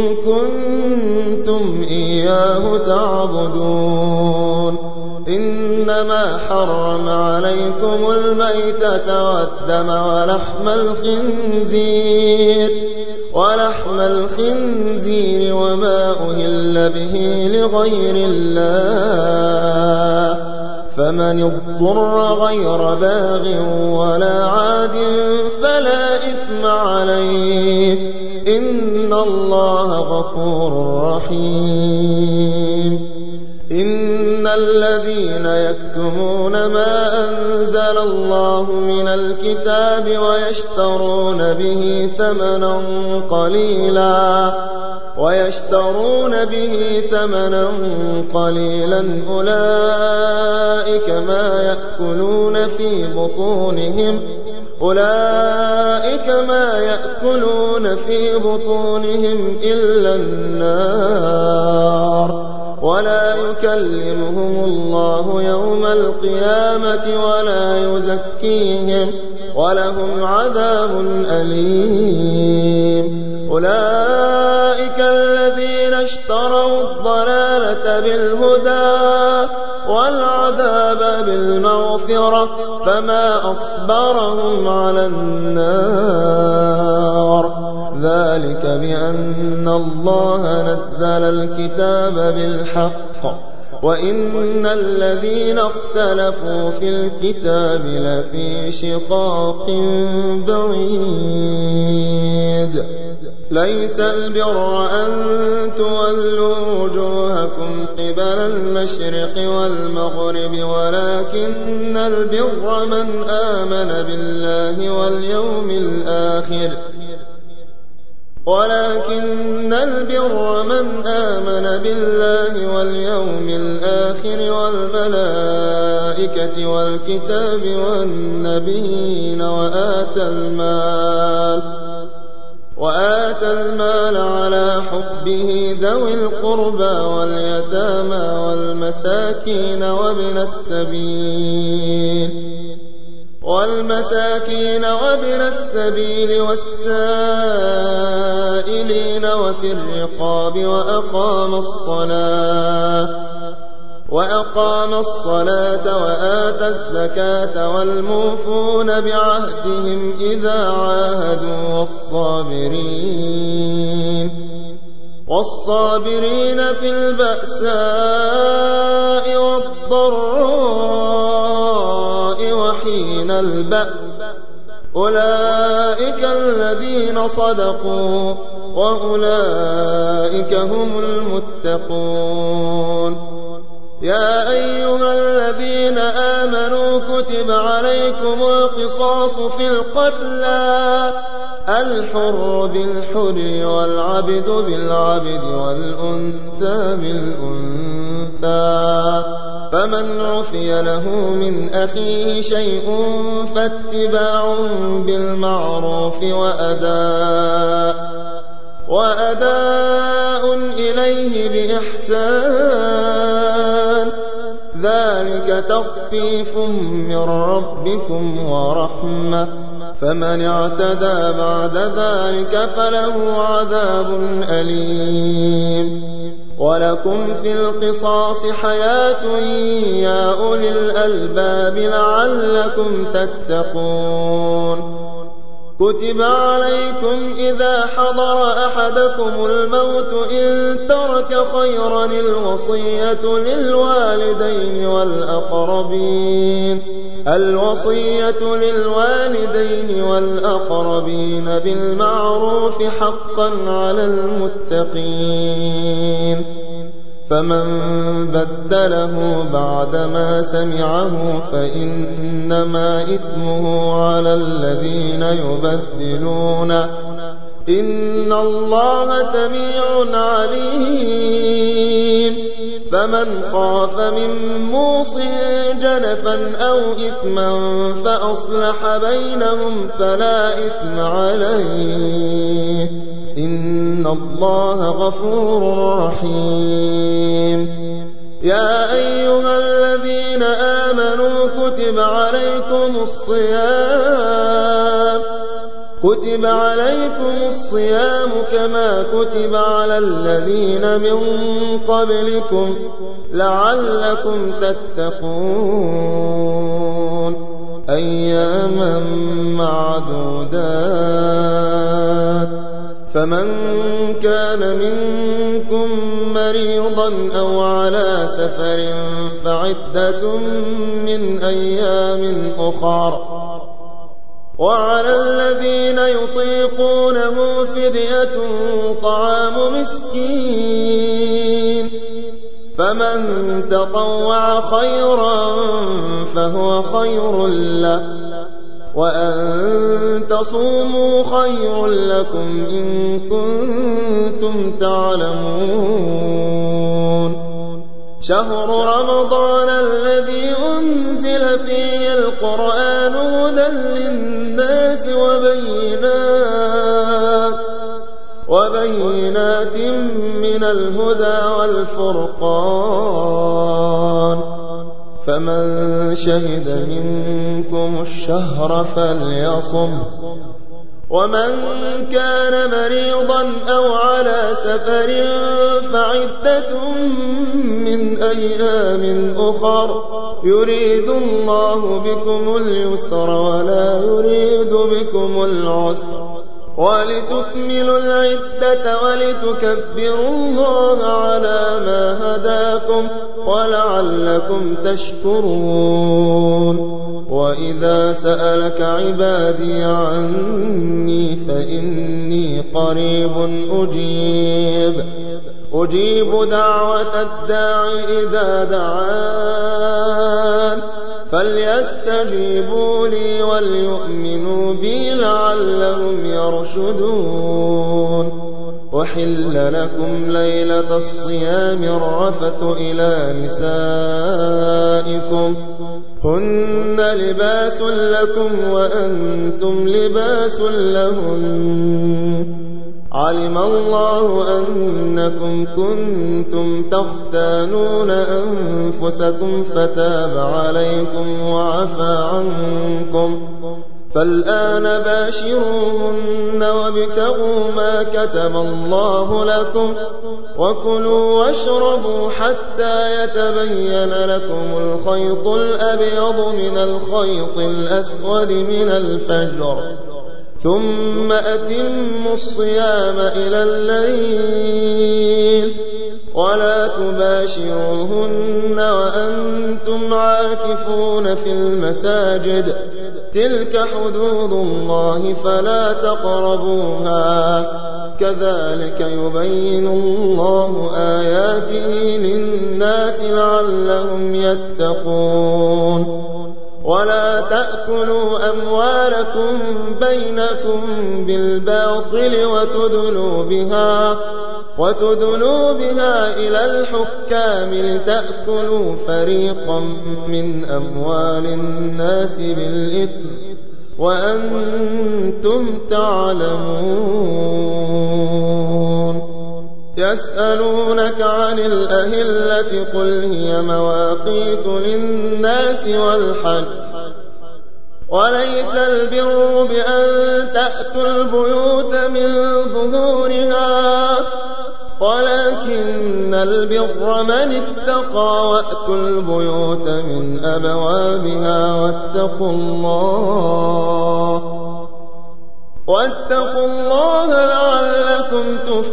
كنتم إياه تعبدون. إنما حرم عليكم الميتة والدم ولحم الخنزير ولحم الخنزير وما أهل به لغير الله فمن اضطر غير باغ ولا عاد فلا إثم عليه إن الله غفور رحيم. إن الذين يكتمون ما أنزل الله من الكتاب ويشترون به ثمنا قليلا ويشترون به ثمنا قليلا أولئك ما يأكلون في بطونهم أولئك ما يأكلون في بطونهم إلا النار ولا يكلمهم الله يوم القيامة ولا يزكيهم ولهم عذاب أليم. أولئك الذين اشتروا الضلالة بالهدى والعذاب بالمغفرة فما أصبرهم على النار ذلك بأن الله نزل الكتاب بالحق وإن الذين اختلفوا في الكتاب لفي شقاق بعيد. ليس البر أن تولوا وجوهكم قبل المشرق والمغرب ولكن البر من آمن بالله واليوم الآخر ولكن البر من آمن بالله واليوم الآخر والملائكة والكتاب والنبيين وآتى المال وآتى المال على حبه ذوي القربى واليتامى والمساكين وابن السبيل والمساكين وابن السبيل والسائلين وفي الرقاب وأقام الصلاة وأقام الصلاة وآتى الزكاة والموفون بعهدهم إذا عاهدوا والصابرين والصابرين في البأساء والضراء وحين البأس أولئك الذين صدقوا وأولئك هم المتقون. يا أيها الذين آمنوا كتب عليكم القصاص في القتلى الحر بالحر والعبد بالعبد والأنثى بالأنثى فمن عفي له من أخيه شيء فاتباع بالمعروف وأداء وأداء إليه بإحسان ذلك تخفيف من ربكم ورحمة فمن اعتدى بعد ذلك فله عذاب أليم. ولكم في القصاص حياة يا أولي الألباب لعلكم تتقون. كتب عليكم إذا حضر أحدكم الموت إن ترك خيرا الوصية للوالدين والأقربين الوصية للوالدين والأقربين بالمعروف حقا على المتقين. فمن بدله بعدما سمعه فإنما إثمه على الذين يبدلونه إن الله سميع عليم. فمن خاف من موص جنفا أو إثما فأصلح بينهم فلا إثم عليه إن الله غفور رحيم. يا أيها الذين آمنوا كتب عليكم الصيام كتب عليكم الصيام كما كتب على الذين من قبلكم لعلكم تتقون أياما معدودات. فمن كان منكم مريضا أو على سفر فعدة من أيام أخر وعلى الذين يطيقونه فدية طعام مسكين فمن تطوع خيرا فهو خير له وأن تصوموا خير لكم إن كنتم تعلمون. شهر رمضان الذي أنزل فيه القرآن هدى للناس وبينات وبينات من الهدى والفرقان فمن شهد منكم الشهر فليصم ومن كان مريضا أو على سفر فعدة من أيام أخر يريد الله بكم اليسر ولا يريد بكم العسر ولتكملوا العدة ولتكبروا الله على ما هداكم ولعلكم تشكرون. وإذا سألك عبادي عني فإني قريب أجيب أجيب دعوة الداع إذا دعان فليستجيبوا لي وليؤمنوا بي لعلهم يرشدون. أحل لكم ليلة الصيام الرفث إلى نسائكم هن لباس لكم وأنتم لباس لهن علم الله أنكم كنتم تختانون أنفسكم فتاب عليكم وعفى عنكم، فالآن باشروهن وابتغوا ما كتب الله لكم، وكلوا واشربوا حتى يتبين لكم الخيط الأبيض من الخيط الأسود من الفجر، ثم أتموا الصيام إلى الليل، ولا تباشروهن وأنتم عاكفون في المساجد، تلك حدود الله فلا تقربوها، كذلك يبين الله آياته للناس لعلهم يتقون. ولا تأكلوا أموالكم بينكم بالباطل وتدلوا بها وتدلوا بها إلى الحكام لتأكلوا فريقا من أموال الناس بالإثم وأنتم تعلمون. يسألونك عن الأهلة قل هي مواقيت للناس والحج، وليس البر بأن تأتوا البيوت من ظهورها، ولكن البر من اتقى وأتوا البيوت من أبوابها واتقوا الله واتقوا الله لعلكم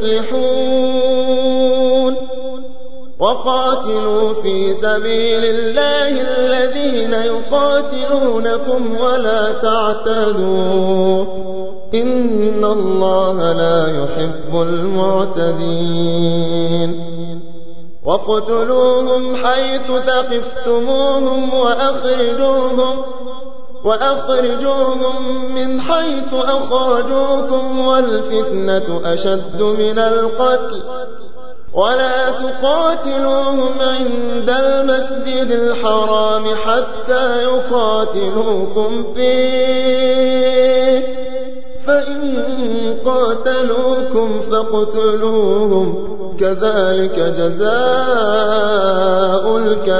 تفلحون. وقاتلوا في سبيل الله الذين يقاتلونكم ولا تعتدوا، إن الله لا يحب المعتدين. واقتلوهم حيث ثقفتموهم وأخرجوهم وأخرجوهم من حيث أخرجوكم، والفتنة أشد من القتل، ولا تقاتلوهم عند المسجد الحرام حتى يقاتلوكم فيه، فإن قاتلوكم فاقتلوهم، كذلك جزاء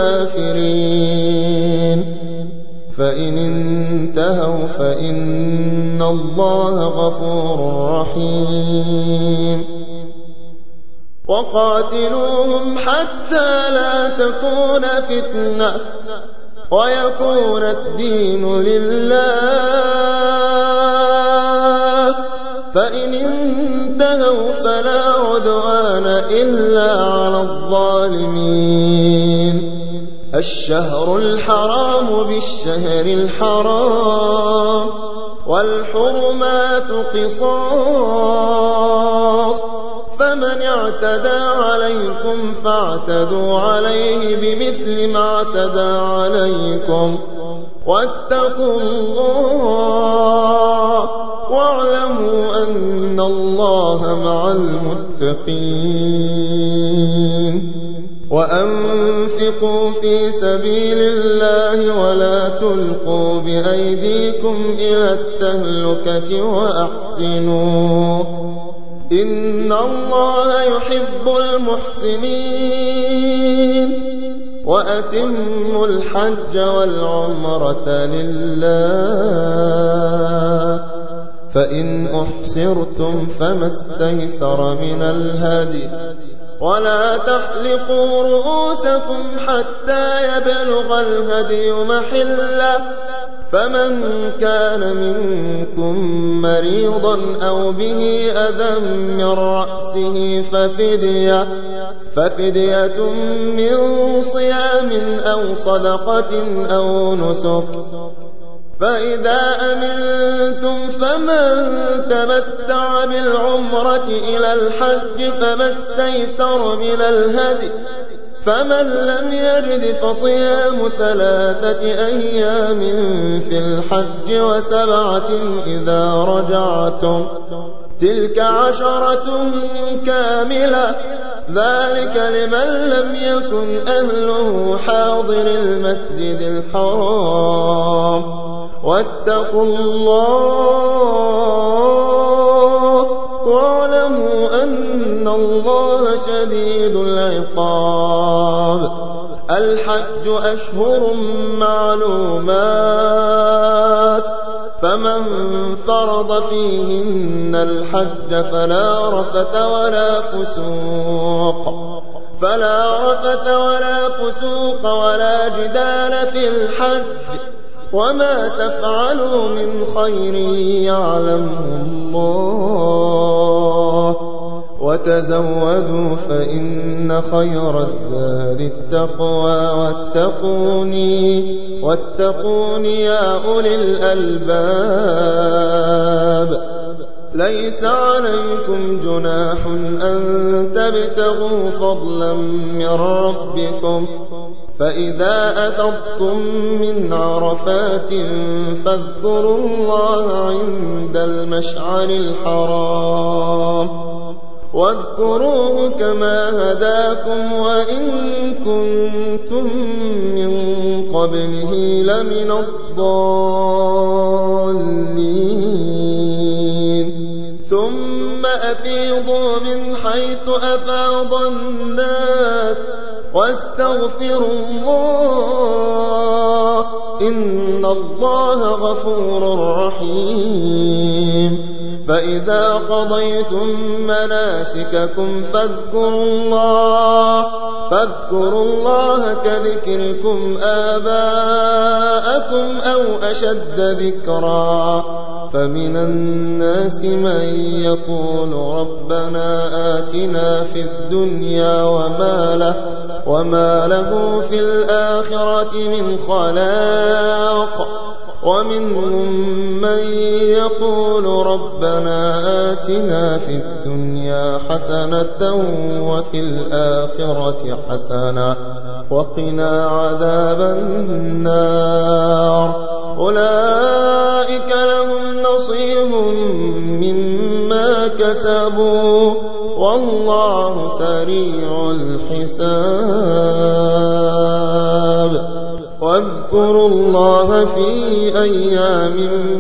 الكافرين. فإن انتهوا فإن الله غفور رحيم. وقاتلوهم حتى لا تكون فتنة ويكون الدين لله، فإن انتهوا فلا عدوان إلا على الظالمين. الشهر الحرام بالشهر الحرام والحرمات قصاص، فمن اعتدى عليكم فاعتدوا عليه بمثل ما اعتدى عليكم، واتقوا الله واعلموا أن الله مع المتقين. وأنفقوا في سبيل الله ولا تلقوا بأيديكم إلى التهلكة وأحسنوا، إن الله يحب المحسنين. وأتموا الحج والعمرة لله، فإن أحصرتم فما استيسر من الهدي، ولا تحلقوا رؤوسكم حتى يبلغ الهدي محله، فمن كان منكم مريضا أو به أذى من رأسه ففدية ففدية من صيام أو صدقة أو نسك، فإذا أمنتم فمن تمتع بالعمرة إلى الحج فما استيسر من الهدي، فمن لم يجد فصيام ثلاثة أيام في الحج وسبعة إذا رجعتم، تلك عشرة كاملة، ذلك لمن لم يكن أهله حاضر المسجد الحرام. واتقوا الله واعلموا أشهر معلومات فمن فرض فيهن الحج فلا رفث ولا فسوق فلا رفث ولا فسوق ولا جدال في الحج وما تفعلوا من خير يعلمه الله وتزودوا فإن خير الزاد التقوى واتقوني واتقوني يا أولي الألباب ليس عليكم جناح أن تبتغوا فضلا من ربكم فإذا أفضتم من عرفات فاذكروا الله عند المشعر الحرام واذكروه كما هداكم وإن كنتم من قبله لمن الضالين ثم أفيضوا من حيث أفاض الناس واستغفروا الله إن الله غفور رحيم فإذا قضيتم مناسككم فاذكروا الله فاذكروا الله كذكركم آباءكم أو أشد ذكرا فمن الناس من يقول ربنا آتنا في الدنيا وما له وما له في الآخرة من خلاق ومنهم من يقول ربنا آتنا في الدنيا حسنة وفي الآخرة حسنة وقنا عذاب النار أولئك لهم نصيب مما كسبوا والله سريع الحساب واذكروا الله في أيام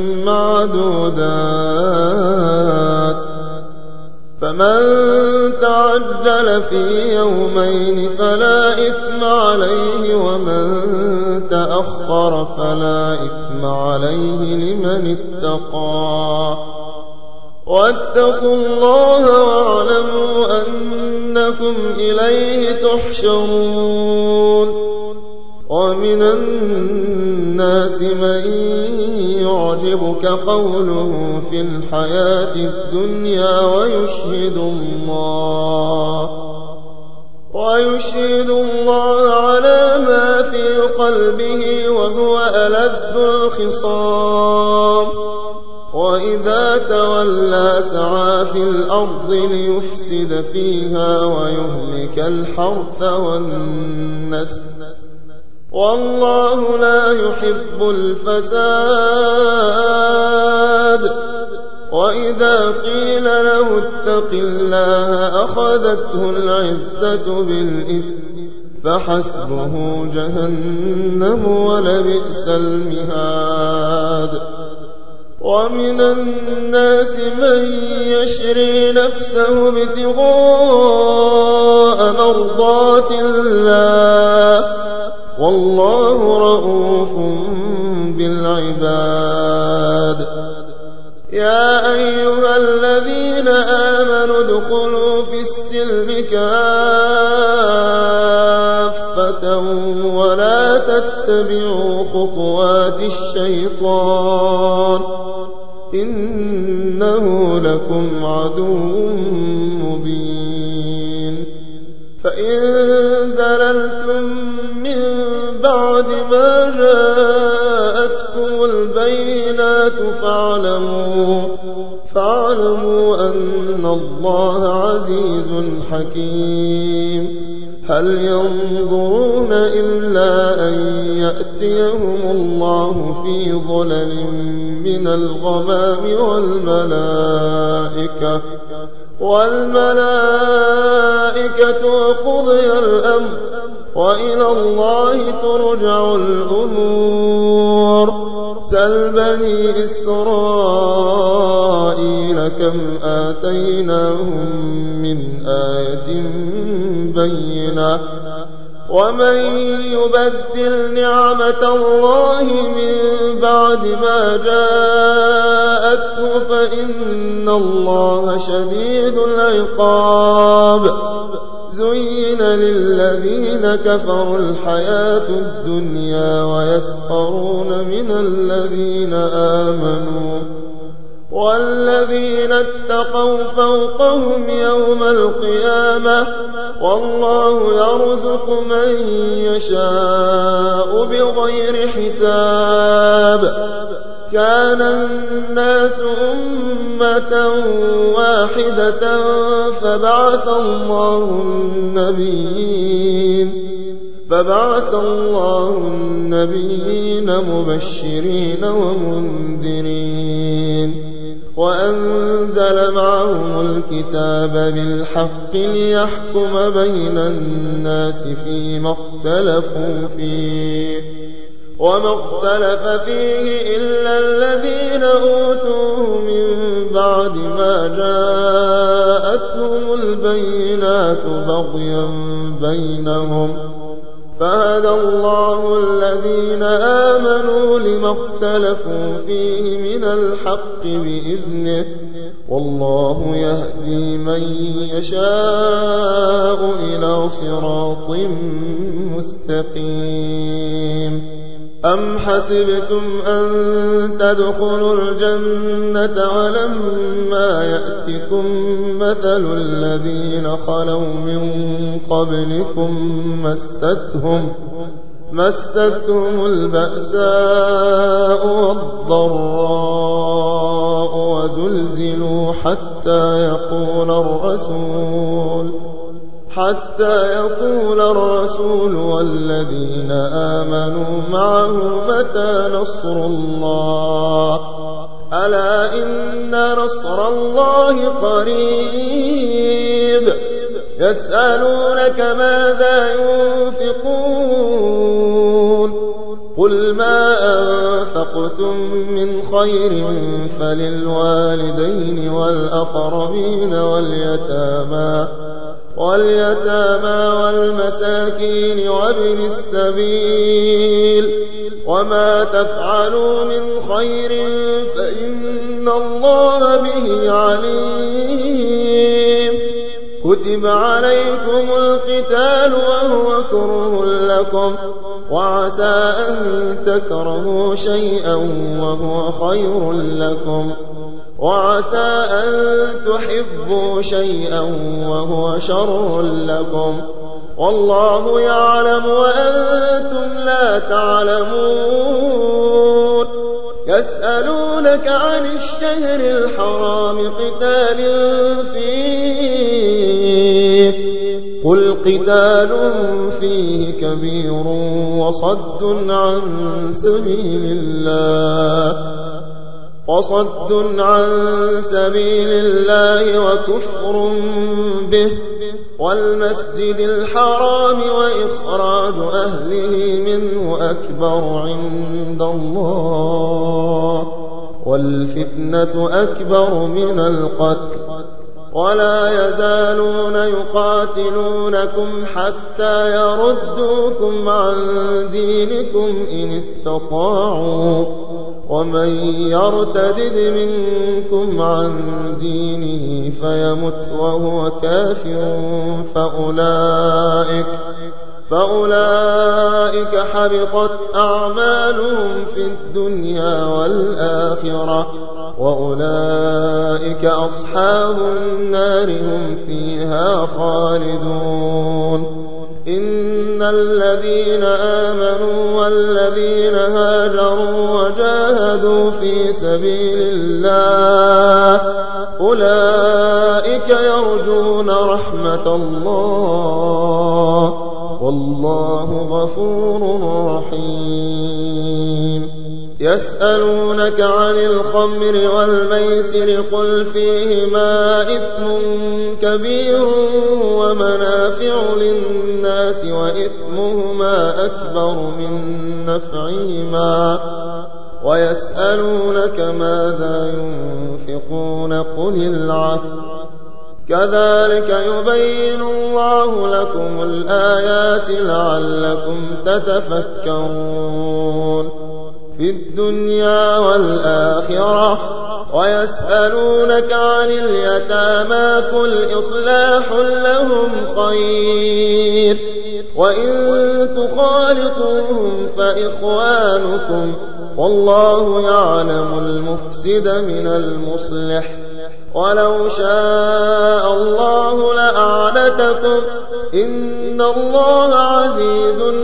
معدودات فمن تعجل في يومين فلا إثم عليه ومن تأخر فلا إثم عليه لمن اتقى واتقوا الله واعلموا أنكم إليه تحشرون ومن الناس من يعجبك قوله في الحياة الدنيا ويشهد الله ويشهد الله على ما في قلبه وهو ألذ الخصام وإذا تولى سعى في الأرض ليفسد فيها ويهلك الحرث والنسل والله لا يحب الفساد وإذا قيل له اتق الله أخذته العزة بالإثم فحسبه جهنم ولبئس المهاد ومن الناس من يشري نفسه ابتغاء مرضات الله والله رؤوف بالعباد يا أيها الذين آمنوا ادخلوا في السلم كافة ولا تتبعوا خطوات الشيطان إنه لكم عدو مبين فإن زللتم من بعد ما جاءتكم البينات فاعلموا فاعلموا أن الله عزيز حكيم هل ينظرون إلا أن يأتيهم الله في ظلل من الغمام والملائكة والملائكة وقضي الأمر وإلى الله ترجع الأمور سل بني إسرائيل كم آتيناهم من آية بينة ومن يبدل نعمة الله من بعد ما جاءته فإن الله شديد العقاب. زين للذين كفروا الحياة الدنيا ويسخرون من الذين آمنوا والذين اتقوا فوقهم يوم القيامة والله يرزق من يشاء بغير حساب. كان الناس أمة واحدة فبعث الله النبيين فبعث الله النبيين مبشرين ومنذرين وأنزل معهم الكتاب بالحق ليحكم بين الناس فيما اختلفوا فيه وما اختلف فيه إلا الذين أوتوه من بعد ما جاءتهم البينات بغيا بينهم فهدى الله الذين آمنوا لما اختلفوا فيه من الحق بإذنه والله يهدي من يشاء إلى صراط مستقيم. أم حسبتم أن تدخلوا الجنة ولما يأتكم مثل الذين خلوا من قبلكم مستهم مستهم البأساء والضراء وزلزلوا حتى يقول الرسول حتى يقول الرسول والذين آمنوا معه متى نصر الله ألا إن نصر الله قريب. يسألونك ماذا ينفقون قل ما أنفقتم من خير فللوالدين والأقربين واليتامى واليتامى والمساكين وابن السبيل وما تفعلوا من خير فإن الله به عليم. كتب عليكم القتال وهو كره لكم وعسى أن تكرهوا شيئا وهو خير لكم وعسى أن تحبوا شيئا وهو شر لكم والله يعلم وأنتم لا تعلمون. يسألونك عن الشهر الحرام قتال فيه قل قتال فيه كبير وصد عن سبيل الله وصد عن سبيل الله وكفر به والمسجد الحرام وإخراج أهله منه أكبر عند الله والفتنة أكبر من القتل ولا يزالون يقاتلونكم حتى يردوكم عن دينكم إن استطاعوا ومن يرتدد منكم عن دينه فيمت وهو كافر فأولئك فأولئك حبطت أعمالهم في الدنيا والآخرة وأولئك أصحاب النار هم فيها خالدون. إن الذين آمنوا والذين هاجروا وجاهدوا في سبيل الله أولئك يرجون رحمة الله والله غفور رحيم. يسألونك عن الخمر والميسر قل فيهما إثم كبير ومنافع للناس وإثمهما أكبر من نفعهما ويسألونك ماذا ينفقون قل العفو كذلك يبين الله لكم الآيات لعلكم تتفكرون في الدنيا والآخرة. ويسألونك عن اليتامى قل إصلاح لهم خير وإن تخالطوهم فإخوانكم والله يعلم المفسد من المصلح ولو شاء الله لأعنتكم إن الله عزيز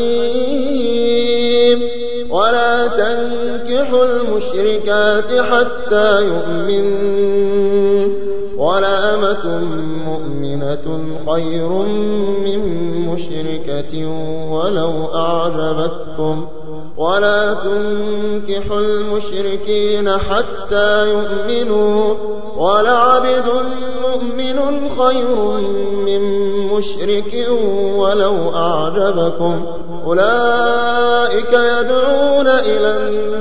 حكيم. ولا تنكحوا المشركات حتى يؤمنوا ولأمة مؤمنة خير من مشركة ولو أعجبتكم ولا تنكحوا المشركين حتى يؤمنوا ولعبد مؤمن خير من مشرك ولو أعجبكم أولئك يدعون إلى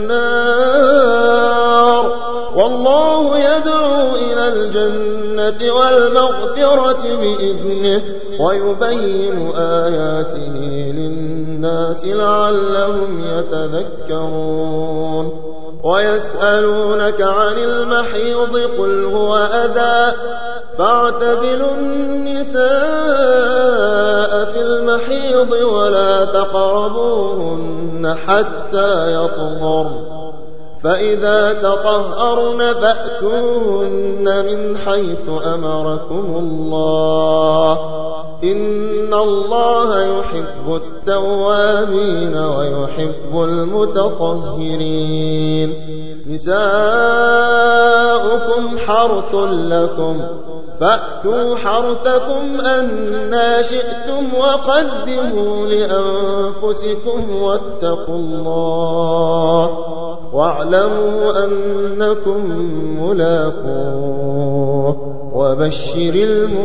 النار والله يدعو إلى الجنة والمغفرة بإذنه ويبين آياته للناس لعلهم يتذكرون. ويسألونك عن المحيض قل هو أذى فاعتزلوا النساء في المحيض ولا تقربوهن حتى يطهرن فإذا تطهرن فأتوهن من حيث أمركم الله إن الله يحب التوابين ويحب المتطهرين. نساؤكم حرث لكم فأتوا حرثكم أنا شئتم وقدموا لأنفسكم واتقوا الله واعلموا أنكم ملاقوه وبشر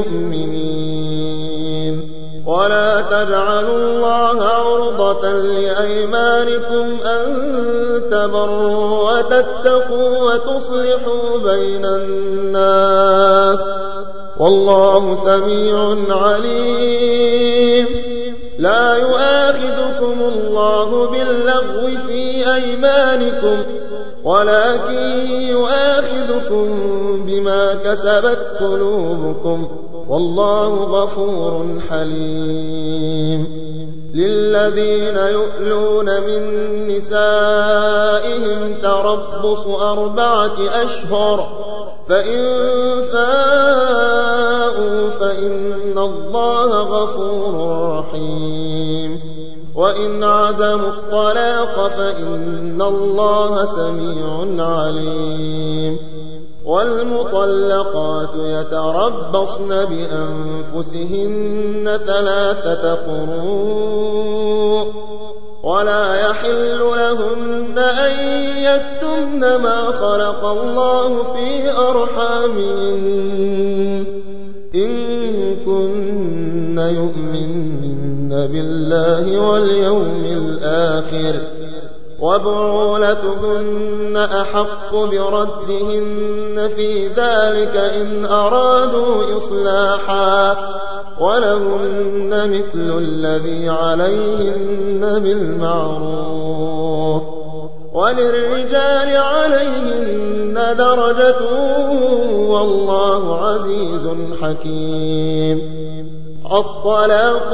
المؤمنين. ولا تجعلوا الله عرضة لأيمانكم أن تبروا وتتقوا وتصلحوا بين الناس والله سميع عليم. لا يؤاخذكم الله باللغو في أيمانكم ولكن يؤاخذكم بما كسبت قلوبكم والله غفور حليم. للذين يؤلون من نسائهم تربص أربعة أشهر فإن فاءوا فإن الله غفور رحيم. وإن عزموا الطلاق فإن الله سميع عليم. والمطلقات يتربصن بأنفسهن ثلاثة قروء ولا يحل لهن أن يكتمن ما خلق الله في أرحامهن إن كن يؤمنن بالله واليوم الآخر وبعولتهن أحق بردهن في ذلك إن أرادوا إصلاحا ولهن مثل الذي عليهن بالمعروف وللرجال عليهن درجة والله عزيز حكيم. الطلاق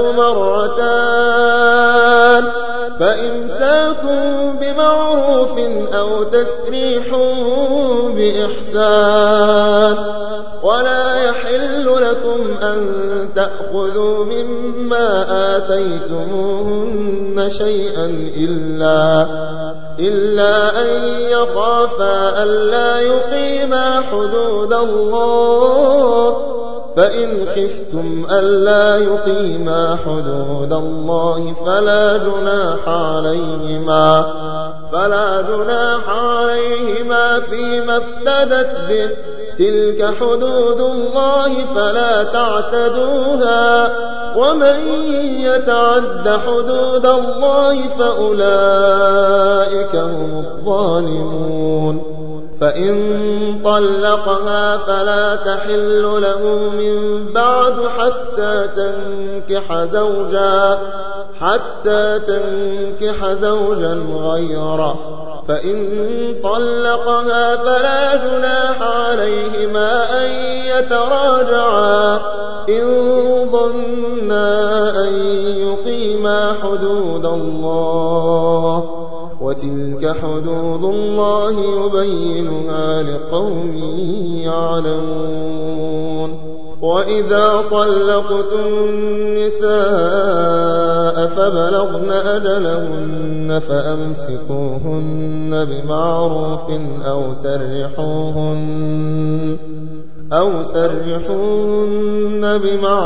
مرتان فإمساك بمعروف أو تسريح بإحسان ولا يحل لكم أن تأخذوا مما آتيتموهن شيئا إلا إلا أن يخافا ألا يقيما حدود الله فإن خفتم ألا يقيما حدود الله فلا جناح عليهما فلا جناح عليهما فيما افتدت به تلك حدود الله فلا تعتدوها ومن يتعد حدود الله فأولئك هم الظالمون. فإن طلقها فلا تحل له من بعد حتى تنكح زوجا حتى تنكح زوجا غيره. فإن طلقها فلا جناح عليهما أن يتراجعا إن ظنا أن يقيما حدود الله، وتلك حدود الله يبينها لقوم يعلمون. وإذا طلقتم النساء فبلغن أجلهن فأمسكوهن بمعروف أو سرحوهن أو سرحوهن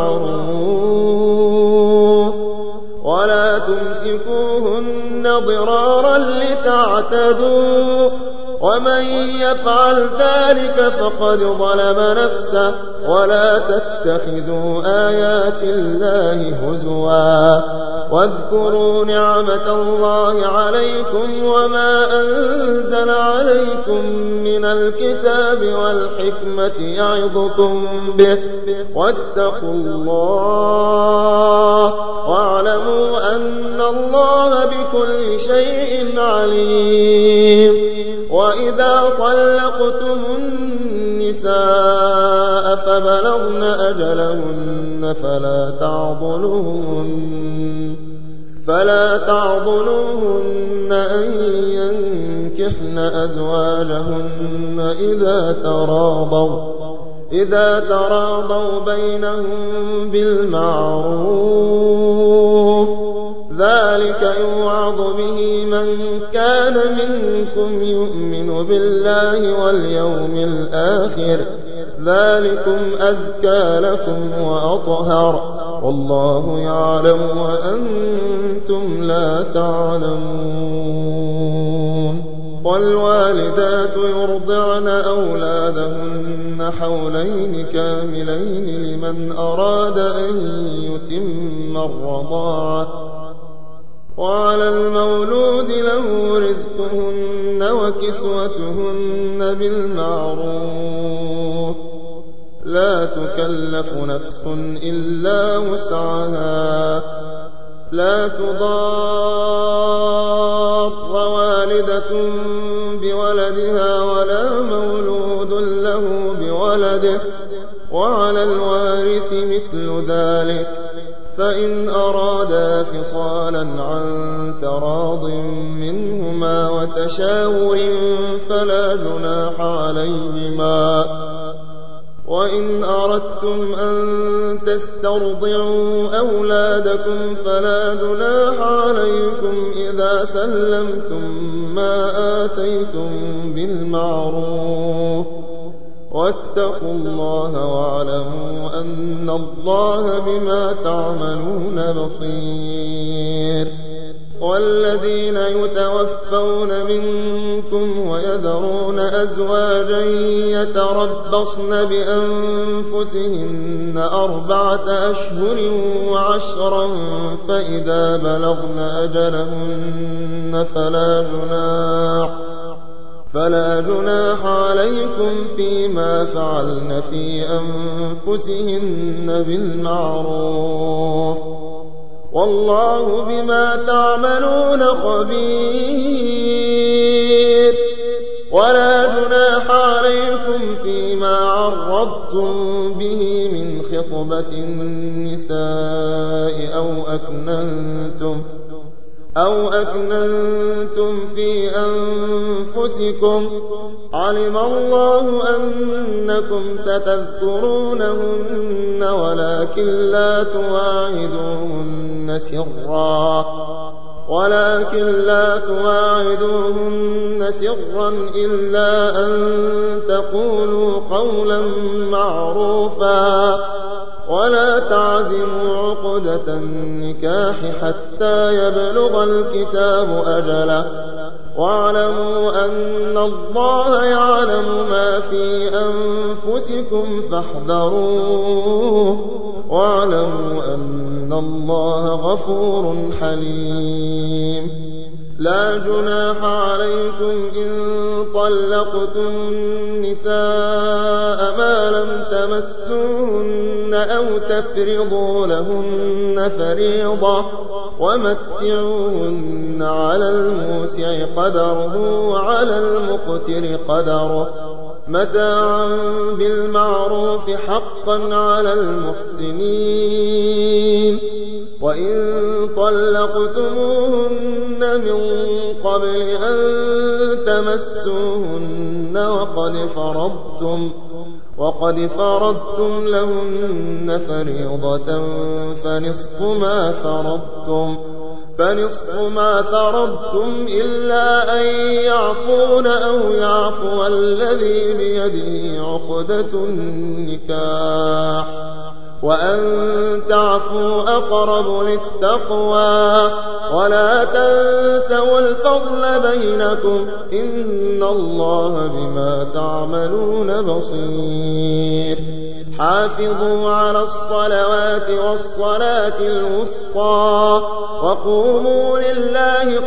بمعروف، ولا تمسكوهن ضرارا لتعتدوا، ومن يفعل ذلك فقد ظلم نفسه. ولا تتخذوا آيات الله هزوا، واذكروا نعمة الله عليكم وما أنزل عليكم من الكتاب والحكمة يعظكم به، واتقوا الله واعلموا أن الله بكل شيء عليم. وإذا طلقتم النساء فبلغن أجلهن فلا تعضلوهن فلا تعضلوهن أن ينكحن أزواجهن إذا تراضوا إذا تراضوا بينهم بالمعروف، ذلك يوعظ به من كان منكم يؤمن بالله واليوم الآخر، ذلكم أزكى لكم وأطهر، والله يعلم وأنتم لا تعلمون. والوالدات يرضعن أولادهن حولين كاملين لمن أراد أن يتم الرضاعة، وعلى المولود له رزقهن وكسوتهن بالمعروف، لا تكلف نفس إلا وسعها، لا تضار والدة بولدها ولا مولود له بولده، وعلى الوارث مثل ذلك، فإن أرادا فصالا عن تراض منهما وتشاور فلا جناح عليهما. وإن أردتم أن تسترضعوا أولادكم فلا جناح عليكم إذا سلمتم ما آتيتم بالمعروف، واتقوا الله واعلموا أن الله بما تعملون بصير. والذين يتوفون منكم ويذرون أزواجا يتربصن بأنفسهن أربعة أشهر وعشرا، فإذا بلغن أجلهن فلا جناح فلا جناح عليكم فيما فعلن في أنفسهن بالمعروف، والله بما تعملون خبير. ولا جناح عليكم فيما عرضتم به من خطبة النساء أو أكننتم أو أكننتم في أنفسكم، علم الله أنكم ستذكرونهن ولكن لا تواعدوهن سرا ولكن لا تواعدوهن سرا إلا أن تقولوا قولا معروفا، ولا تعزموا عقدة النكاح حتى يبلغ الكتاب أجله، واعلموا أن الله يعلم ما في أنفسكم فاحذروه، واعلموا أن الله غفور حليم. لا جناح عليكم إن طلقتم النساء ما لم تمسوهن أو تفرضوا لهن فريضة ومتعوهن على الموسع قدره وعلى المقتر قدره متاعا بالمعروف حقا على المحسنين. وإن طلقتموهن من قبل أن تمسوهن وقد فرضتم وقد فرضتم لهن فريضة فنصف ما فرضتم فنصف ما فرضتم إلا أن يعفون أو يعفو الذي بيده عقدة النكاح وأن تعفوا أقرب للتقوى ولا تنسوا الفضل بينكم إن الله بما تعملون بصير. حافظوا على الصلوات والصلاة الوسطى وقوموا لله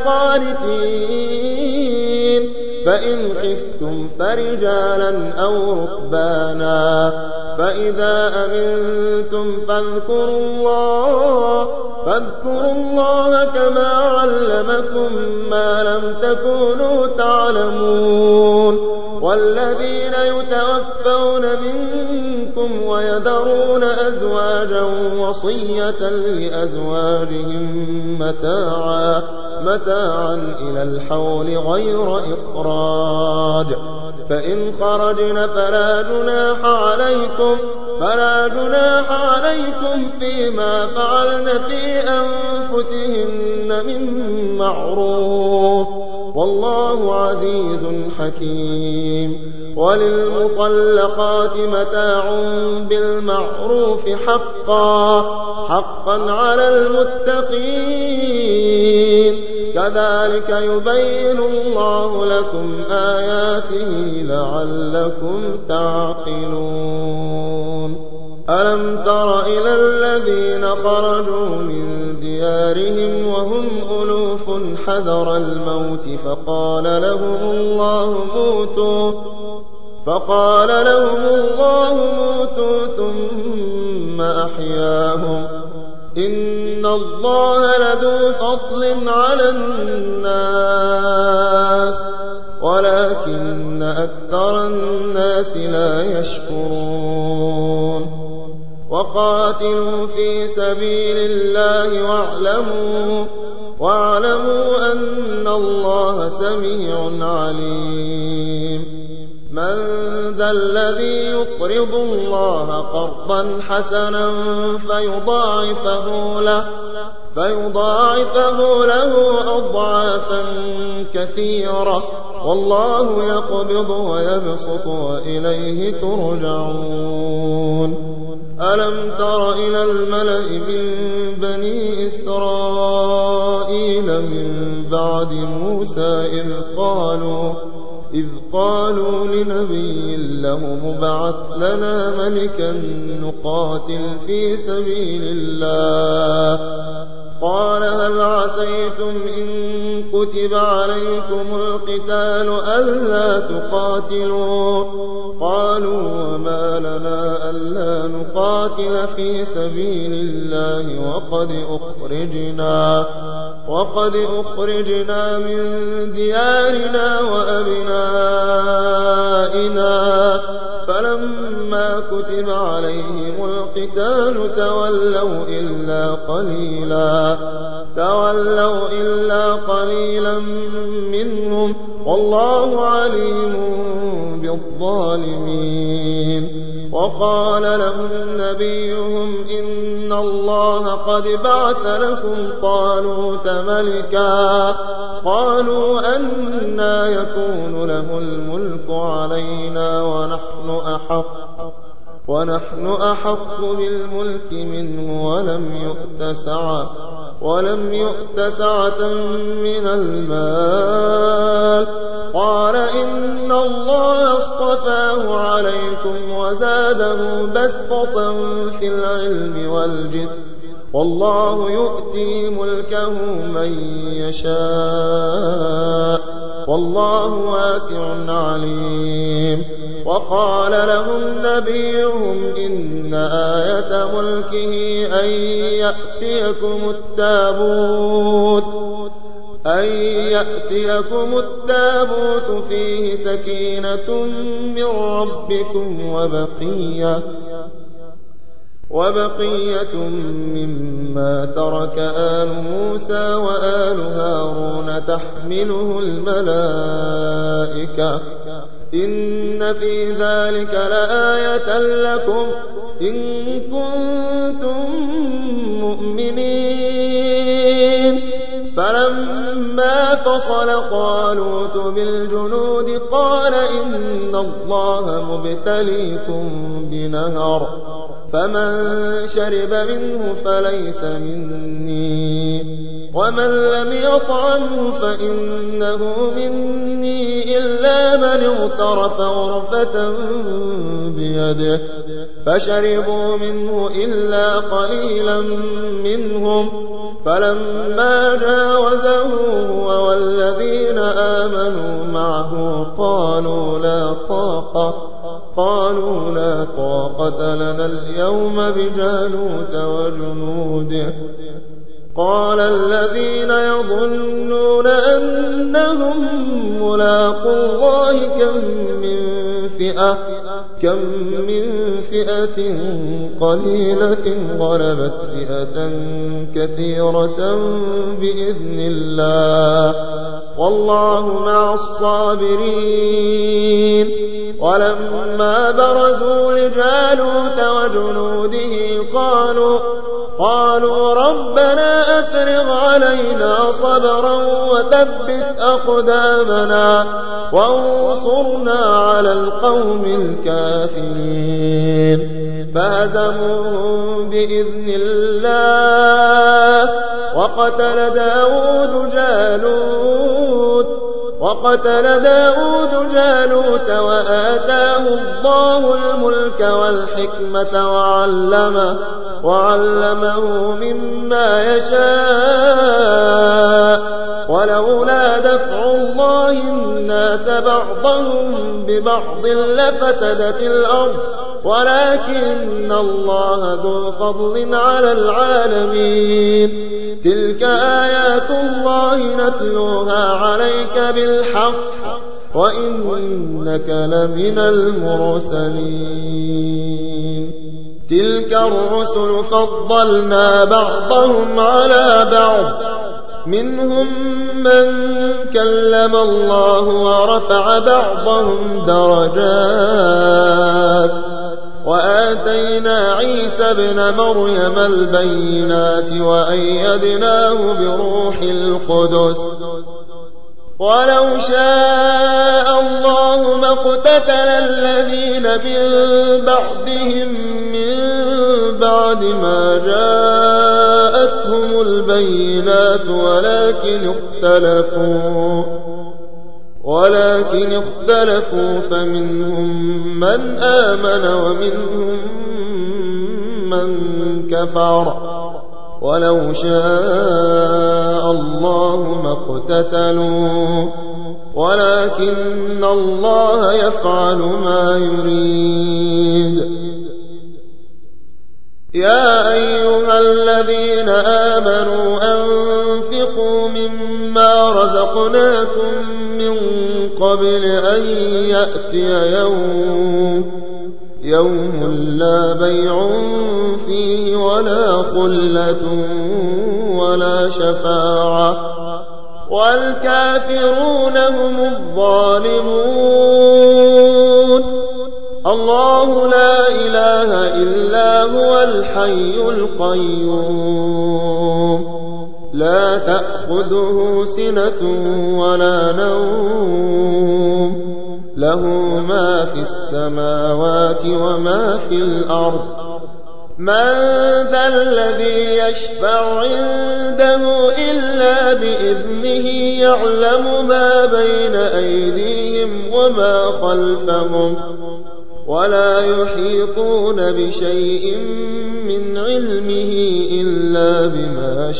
قانتين. فإن خفتم فرجالا أو ركبانا فإذا أمنتم فاذكروا الله فاذكروا الله كما علمكم ما لم تكونوا تعلمون. والذين يتوفون منكم ويذرون أزواجا وصية لأزواجهم متاعا متاعا إلى الحول غير إخراج فإن خرجن فلا جناح عليكم فلا جناح عليكم فيما فعلن في أنفسهن من معروف والله عزيز حكيم. وللمطلقات متاع بالمعروف حقا حقا على المتقين كذلك يبين الله لكم آياته لعلكم تعقلون. ألم تر إلى الذين خرجوا من ديارهم وهم ألوف حذر الموت فقال لهم الله موتوا فقال لهم الله موتوا ثم أحياهم إن الله لذو فضل على الناس ولكن أكثر الناس لا يشكرون. وقاتلوا في سبيل الله واعلموا واعلموا أن الله سميع عليم. من ذا الذي يقرض الله قرضا حسنا فيضاعفه له فيضاعفه له أضعافا كثيرة والله يقبض ويبسط وإليه ترجعون. ألم تر إلى الملأ من بني إسرائيل من بعد موسى إذ قالوا إذ قالوا لنبي له مبعث لنا ملكا نقاتل في سبيل الله قال هل عسيتم إن كتب عليكم القتال ألا تقاتلوا قالوا وما لنا ألا نقاتل في سبيل الله وقد أخرجنا وقد أخرجنا من ديارنا وأبنائنا فلما كتب عليهم القتال تولوا إلا قليلا تولوا إلا قليلا منهم والله عليم بالظالمين. وقال لهم نبيهم إن الله قد بعث لكم طالوت ملكا قالوا أنى يكون له الملك علينا ونحن أحق ونحن أحق بالملك منه ولم يؤت سعة ولم يؤت سعة من المال قال إن الله اصطفاه عليكم وزاده بسطة في العلم والجسم والله يؤتي ملكه من يشاء والله واسع عليم. وقال لهم نبيهم إن آية ملكه أن يأتيكم التابوت أن يأتيكم التابوت فيه سكينة من ربكم وبقية وبقية مما ترك آل موسى وآل هارون تحمله الملائكة إن في ذلك لآية لكم إن كنتم مؤمنين. فلما فصل طالوت بالجنود قال إن الله مبتليكم بنهر فمن شرب منه فليس مني ومن لم يطعمه فإنه مني إلا من اغترف غرفة بيده فشربوا منه إلا قليلا منهم. فلما جاوزه هو والذين آمنوا معه قالوا لا طاقة قالوا لا طاقة لنا اليوم بجالوت وجنوده. قال الذين يظنون أنهم ملاقو الله كم من فئة كم من فئة قليلة غلبت فئة كثيرة بإذن الله والله مع الصابرين. ولما برزوا لجالوت وجنوده قالوا قالوا ربنا أفرغ علينا صبرا وثبت أقدامنا وانصرنا على القوم الكافرين. فهزموهم بإذن الله وقتل داود جالوت وقتل داود جالوت وآتاه الله الملك والحكمة وعلمه وعلمه مما يشاء ولولا دفع الله الناس بعضهم ببعض لفسدت الأرض ولكن الله ذو فضل على العالمين. تلك آيات الله نتلوها عليك بالحق وإنك لمن المرسلين. تلك الرسل فضلنا بعضهم على بعض منهم من كلم الله ورفع بعضهم درجات وآتينا عيسى ابن مريم البينات وأيدناه بروح القدس ولو شاء الله ما اقتتل الذين من بعدهم من بعد ما جاءتهم البينات ولكن اختلفوا ولكن اختلفوا فمنهم من آمن ومنهم من كفر ولو شاء الله ما اقتتلوا ولكن الله يفعل ما يريد. يا أيها الذين آمنوا أنفقوا مما رزقناكم من قبل أن يأتي يوم يوم لا بيع فيه ولا خلة ولا شفاعة والكافرون هم الظالمون. الله لا إله إلا هو الحي القيوم لا تأخذه سنة ولا نوم له ما في السماوات وما في الأرض. من ذا الذي يشفع عنده إلا بإذنه يعلم ما بين أيديهم وما خلفهم ولا يحيطون بشيء من علمه إلا بما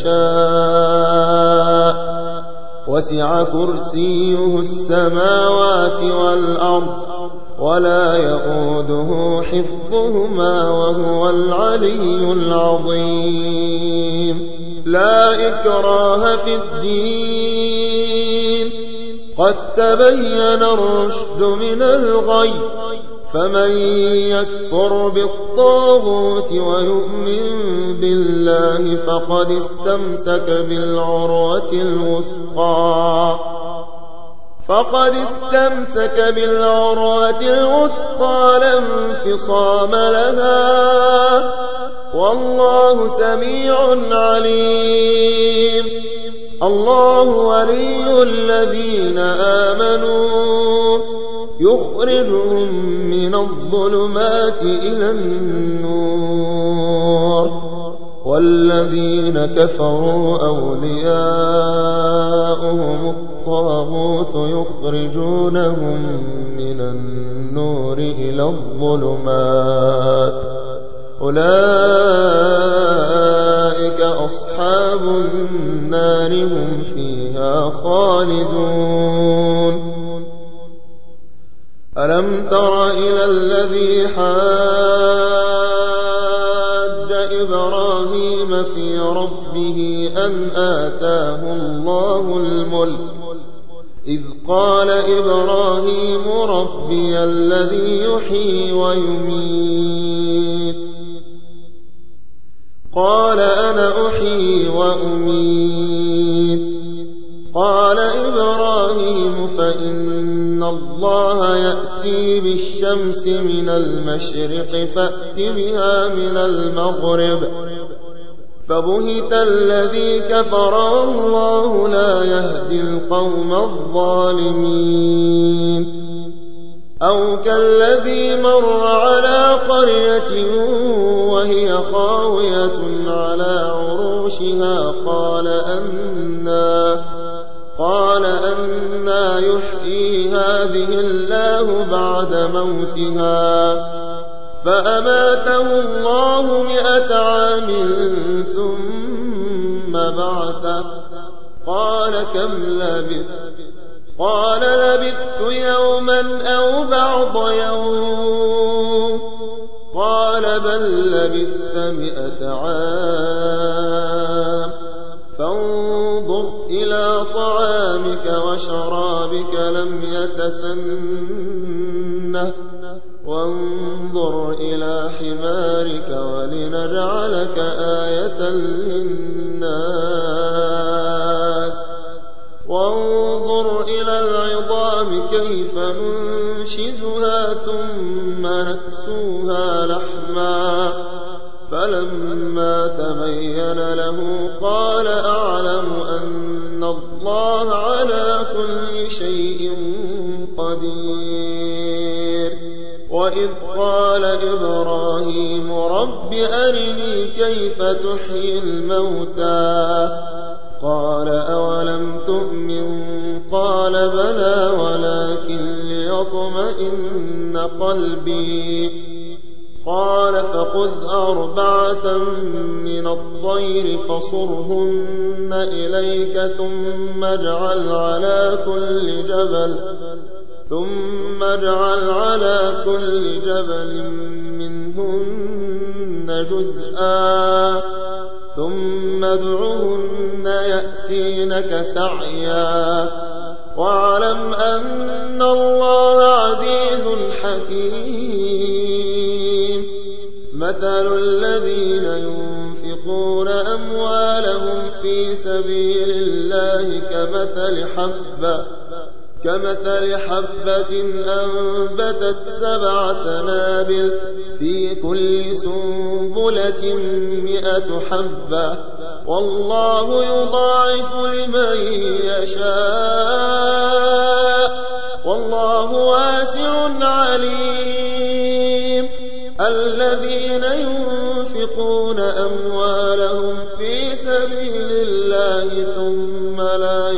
شاء وسع كرسيه السماوات والأرض ولا يؤوده حفظهما وهو العلي العظيم لا إكراه في الدين قد تبين الرشد من الغي فمن يكفر بالطاغوت ويؤمن بالله فقد استمسك بالعروة الوثقى فقد استمسك بالعروة الوثقى لا انفصام لها والله سميع عليم الله ولي الذين آمنوا يخرجهم من الظلمات إلى النور والذين كفروا أولياؤهم الطاغوت يخرجونهم من النور إلى الظلمات أولئك أصحاب النار هم فيها خالدون ألم تر إلى الذي حاج إبراهيم في ربه أن آتاه الله الملك إذ قال إبراهيم ربي الذي يحيي ويميت قال أنا أحيي وأميت قال إبراهيم فإن الله يأتي بالشمس من المشرق فأت بها من المغرب فبهت الذي كفر والله لا يهدي القوم الظالمين أو كالذي مر على قرية وهي خاوية على عروشها قال أنى قال أنى يحيي هذه الله بعد موتها فأماته الله مئة عام ثم بعثه قال كم لبثت قال لبثت يوما أو بعض يوم قال بل لبثت مئة عام فانظر إلى طعامك وشرابك لم يتسنه وانظر إلى حمارك ولنجعلك آية للناس وانظر إلى العظام كيف ننشزها ثم نكسوها لحما فلما تبين له قال أعلم أن الله على كل شيء قدير وإذ قال إبراهيم رب أرني كيف تحيي الموتى قال أولم تؤمن قال بلى ولكن ليطمئن قلبي قال فخذ أربعة من الطير فصرهن إليك ثم اجعل على كل جبل ثم اجعل على كل جبل منهن جزءا ثم ادعهن يأتينك سعيا واعلم أن الله عزيز حكيم مثل الذين ينفقون أموالهم في سبيل الله كمثل حبة كمثل حبة أنبتت سبع سنابل في كل سنبلة مئة حبة والله يضاعف لمن يشاء والله واسع عليم الذين ينفقون أموالهم في سبيل الله ثم لا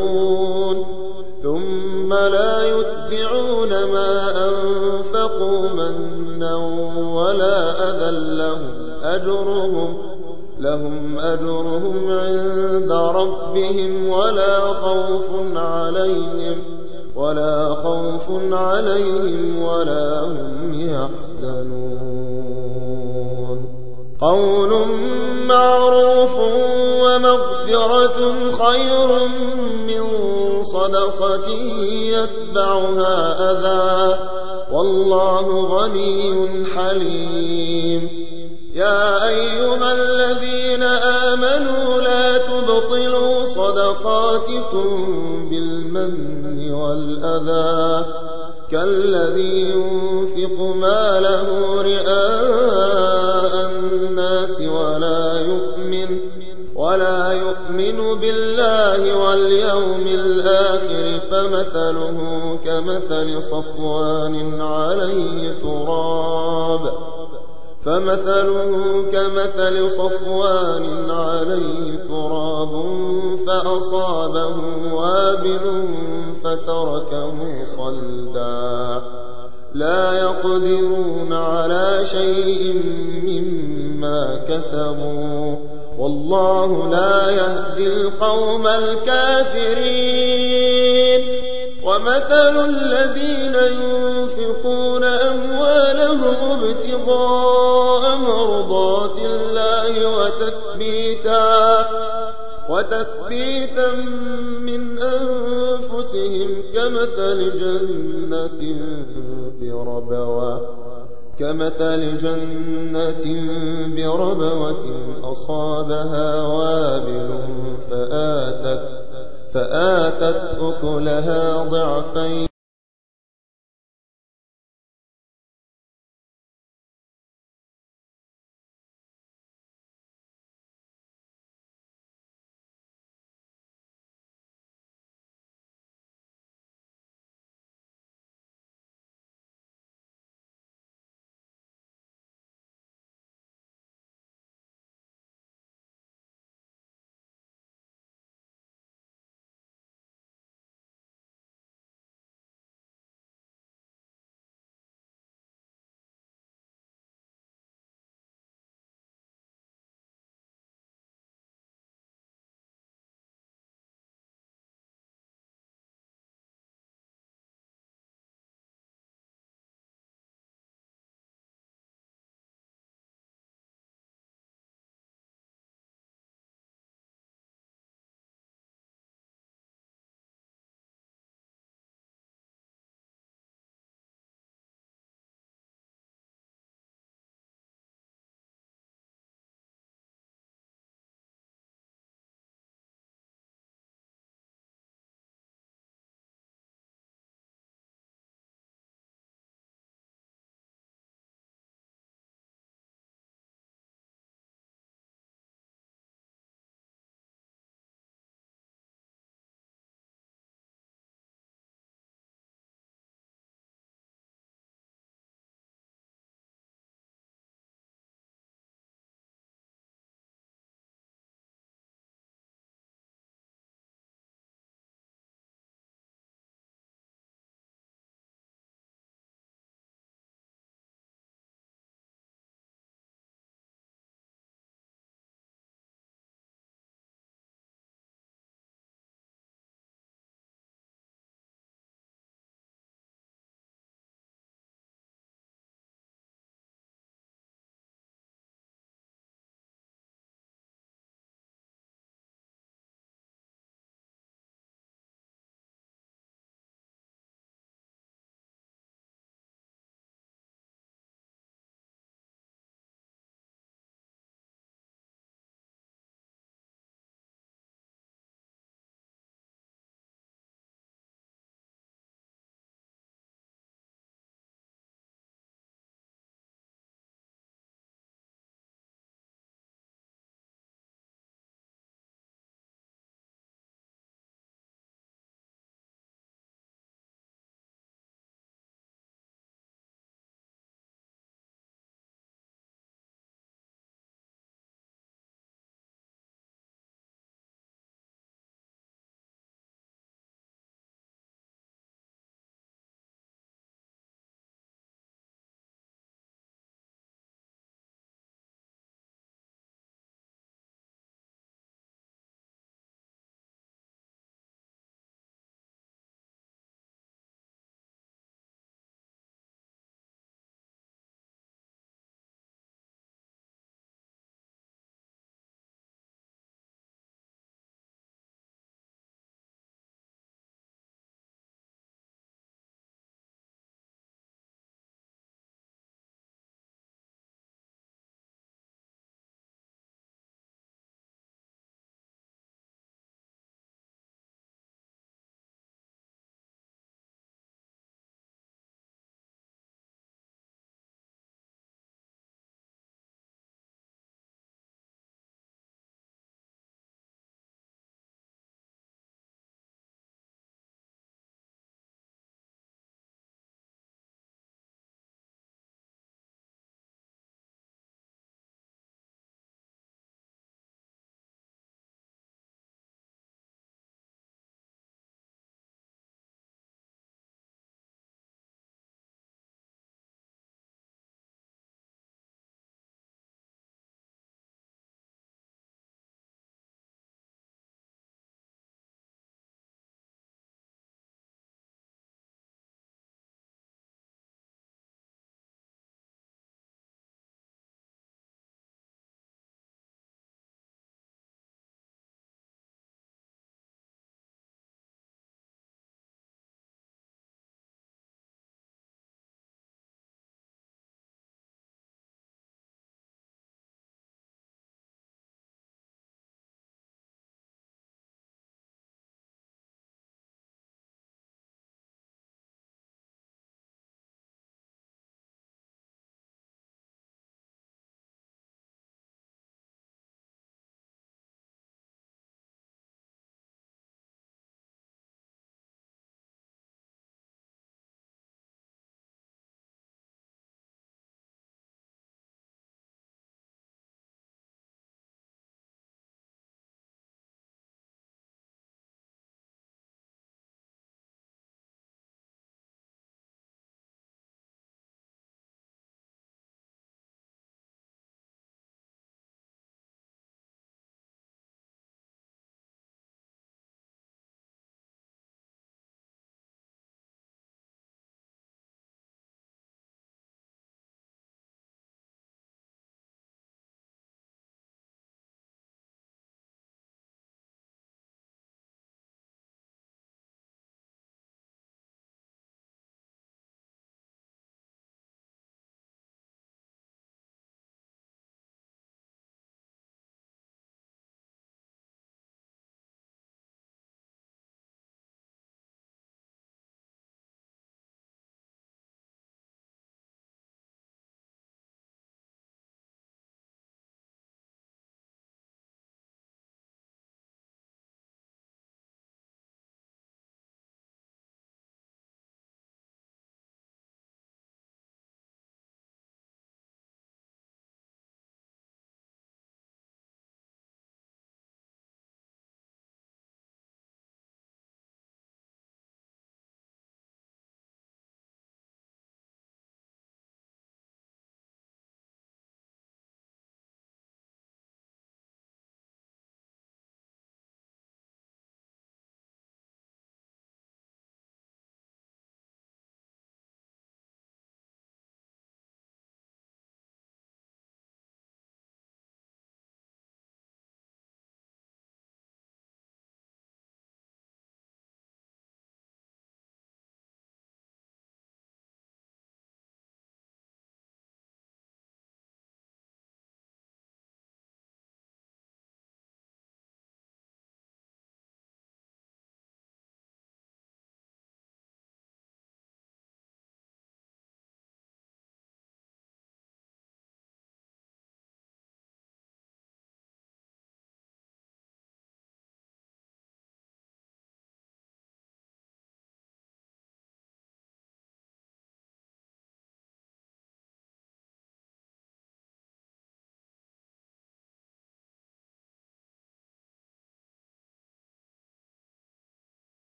يتبعون ثم لا يتبعون ما أنفقوا ولا أذى لهم أجرهم لهم أجرهم عند ربهم ولا خوف عليهم ولا خوف عليهم ولا هم يحزنون قول معروف ومغفرة خير من صدقة يتبعها أذى والله غني حليم يا أيها الذين آمنوا لا تبطلوا صدقاتكم بالمن والأذى كالذي ينفق ماله رئاء الناس ولا يؤمن ولا يؤمن بالله واليوم الآخر فمثله كمثل صفوان عليه تراب فمثله كمثل صفوان عليه تراب فأصابه وابل فتركه صلدا لا يقدرون على شيء مما كسبوا والله لا يهدي القوم الكافرين ومثل الذين ينفقون أموالهم ابتغاء مرضات الله وتثبيتا وتثبيتا من أنفسهم كمثل جنة بربوة كمثل جنة بربوة أصابها وابل فآتت فآتت أكلها ضعفين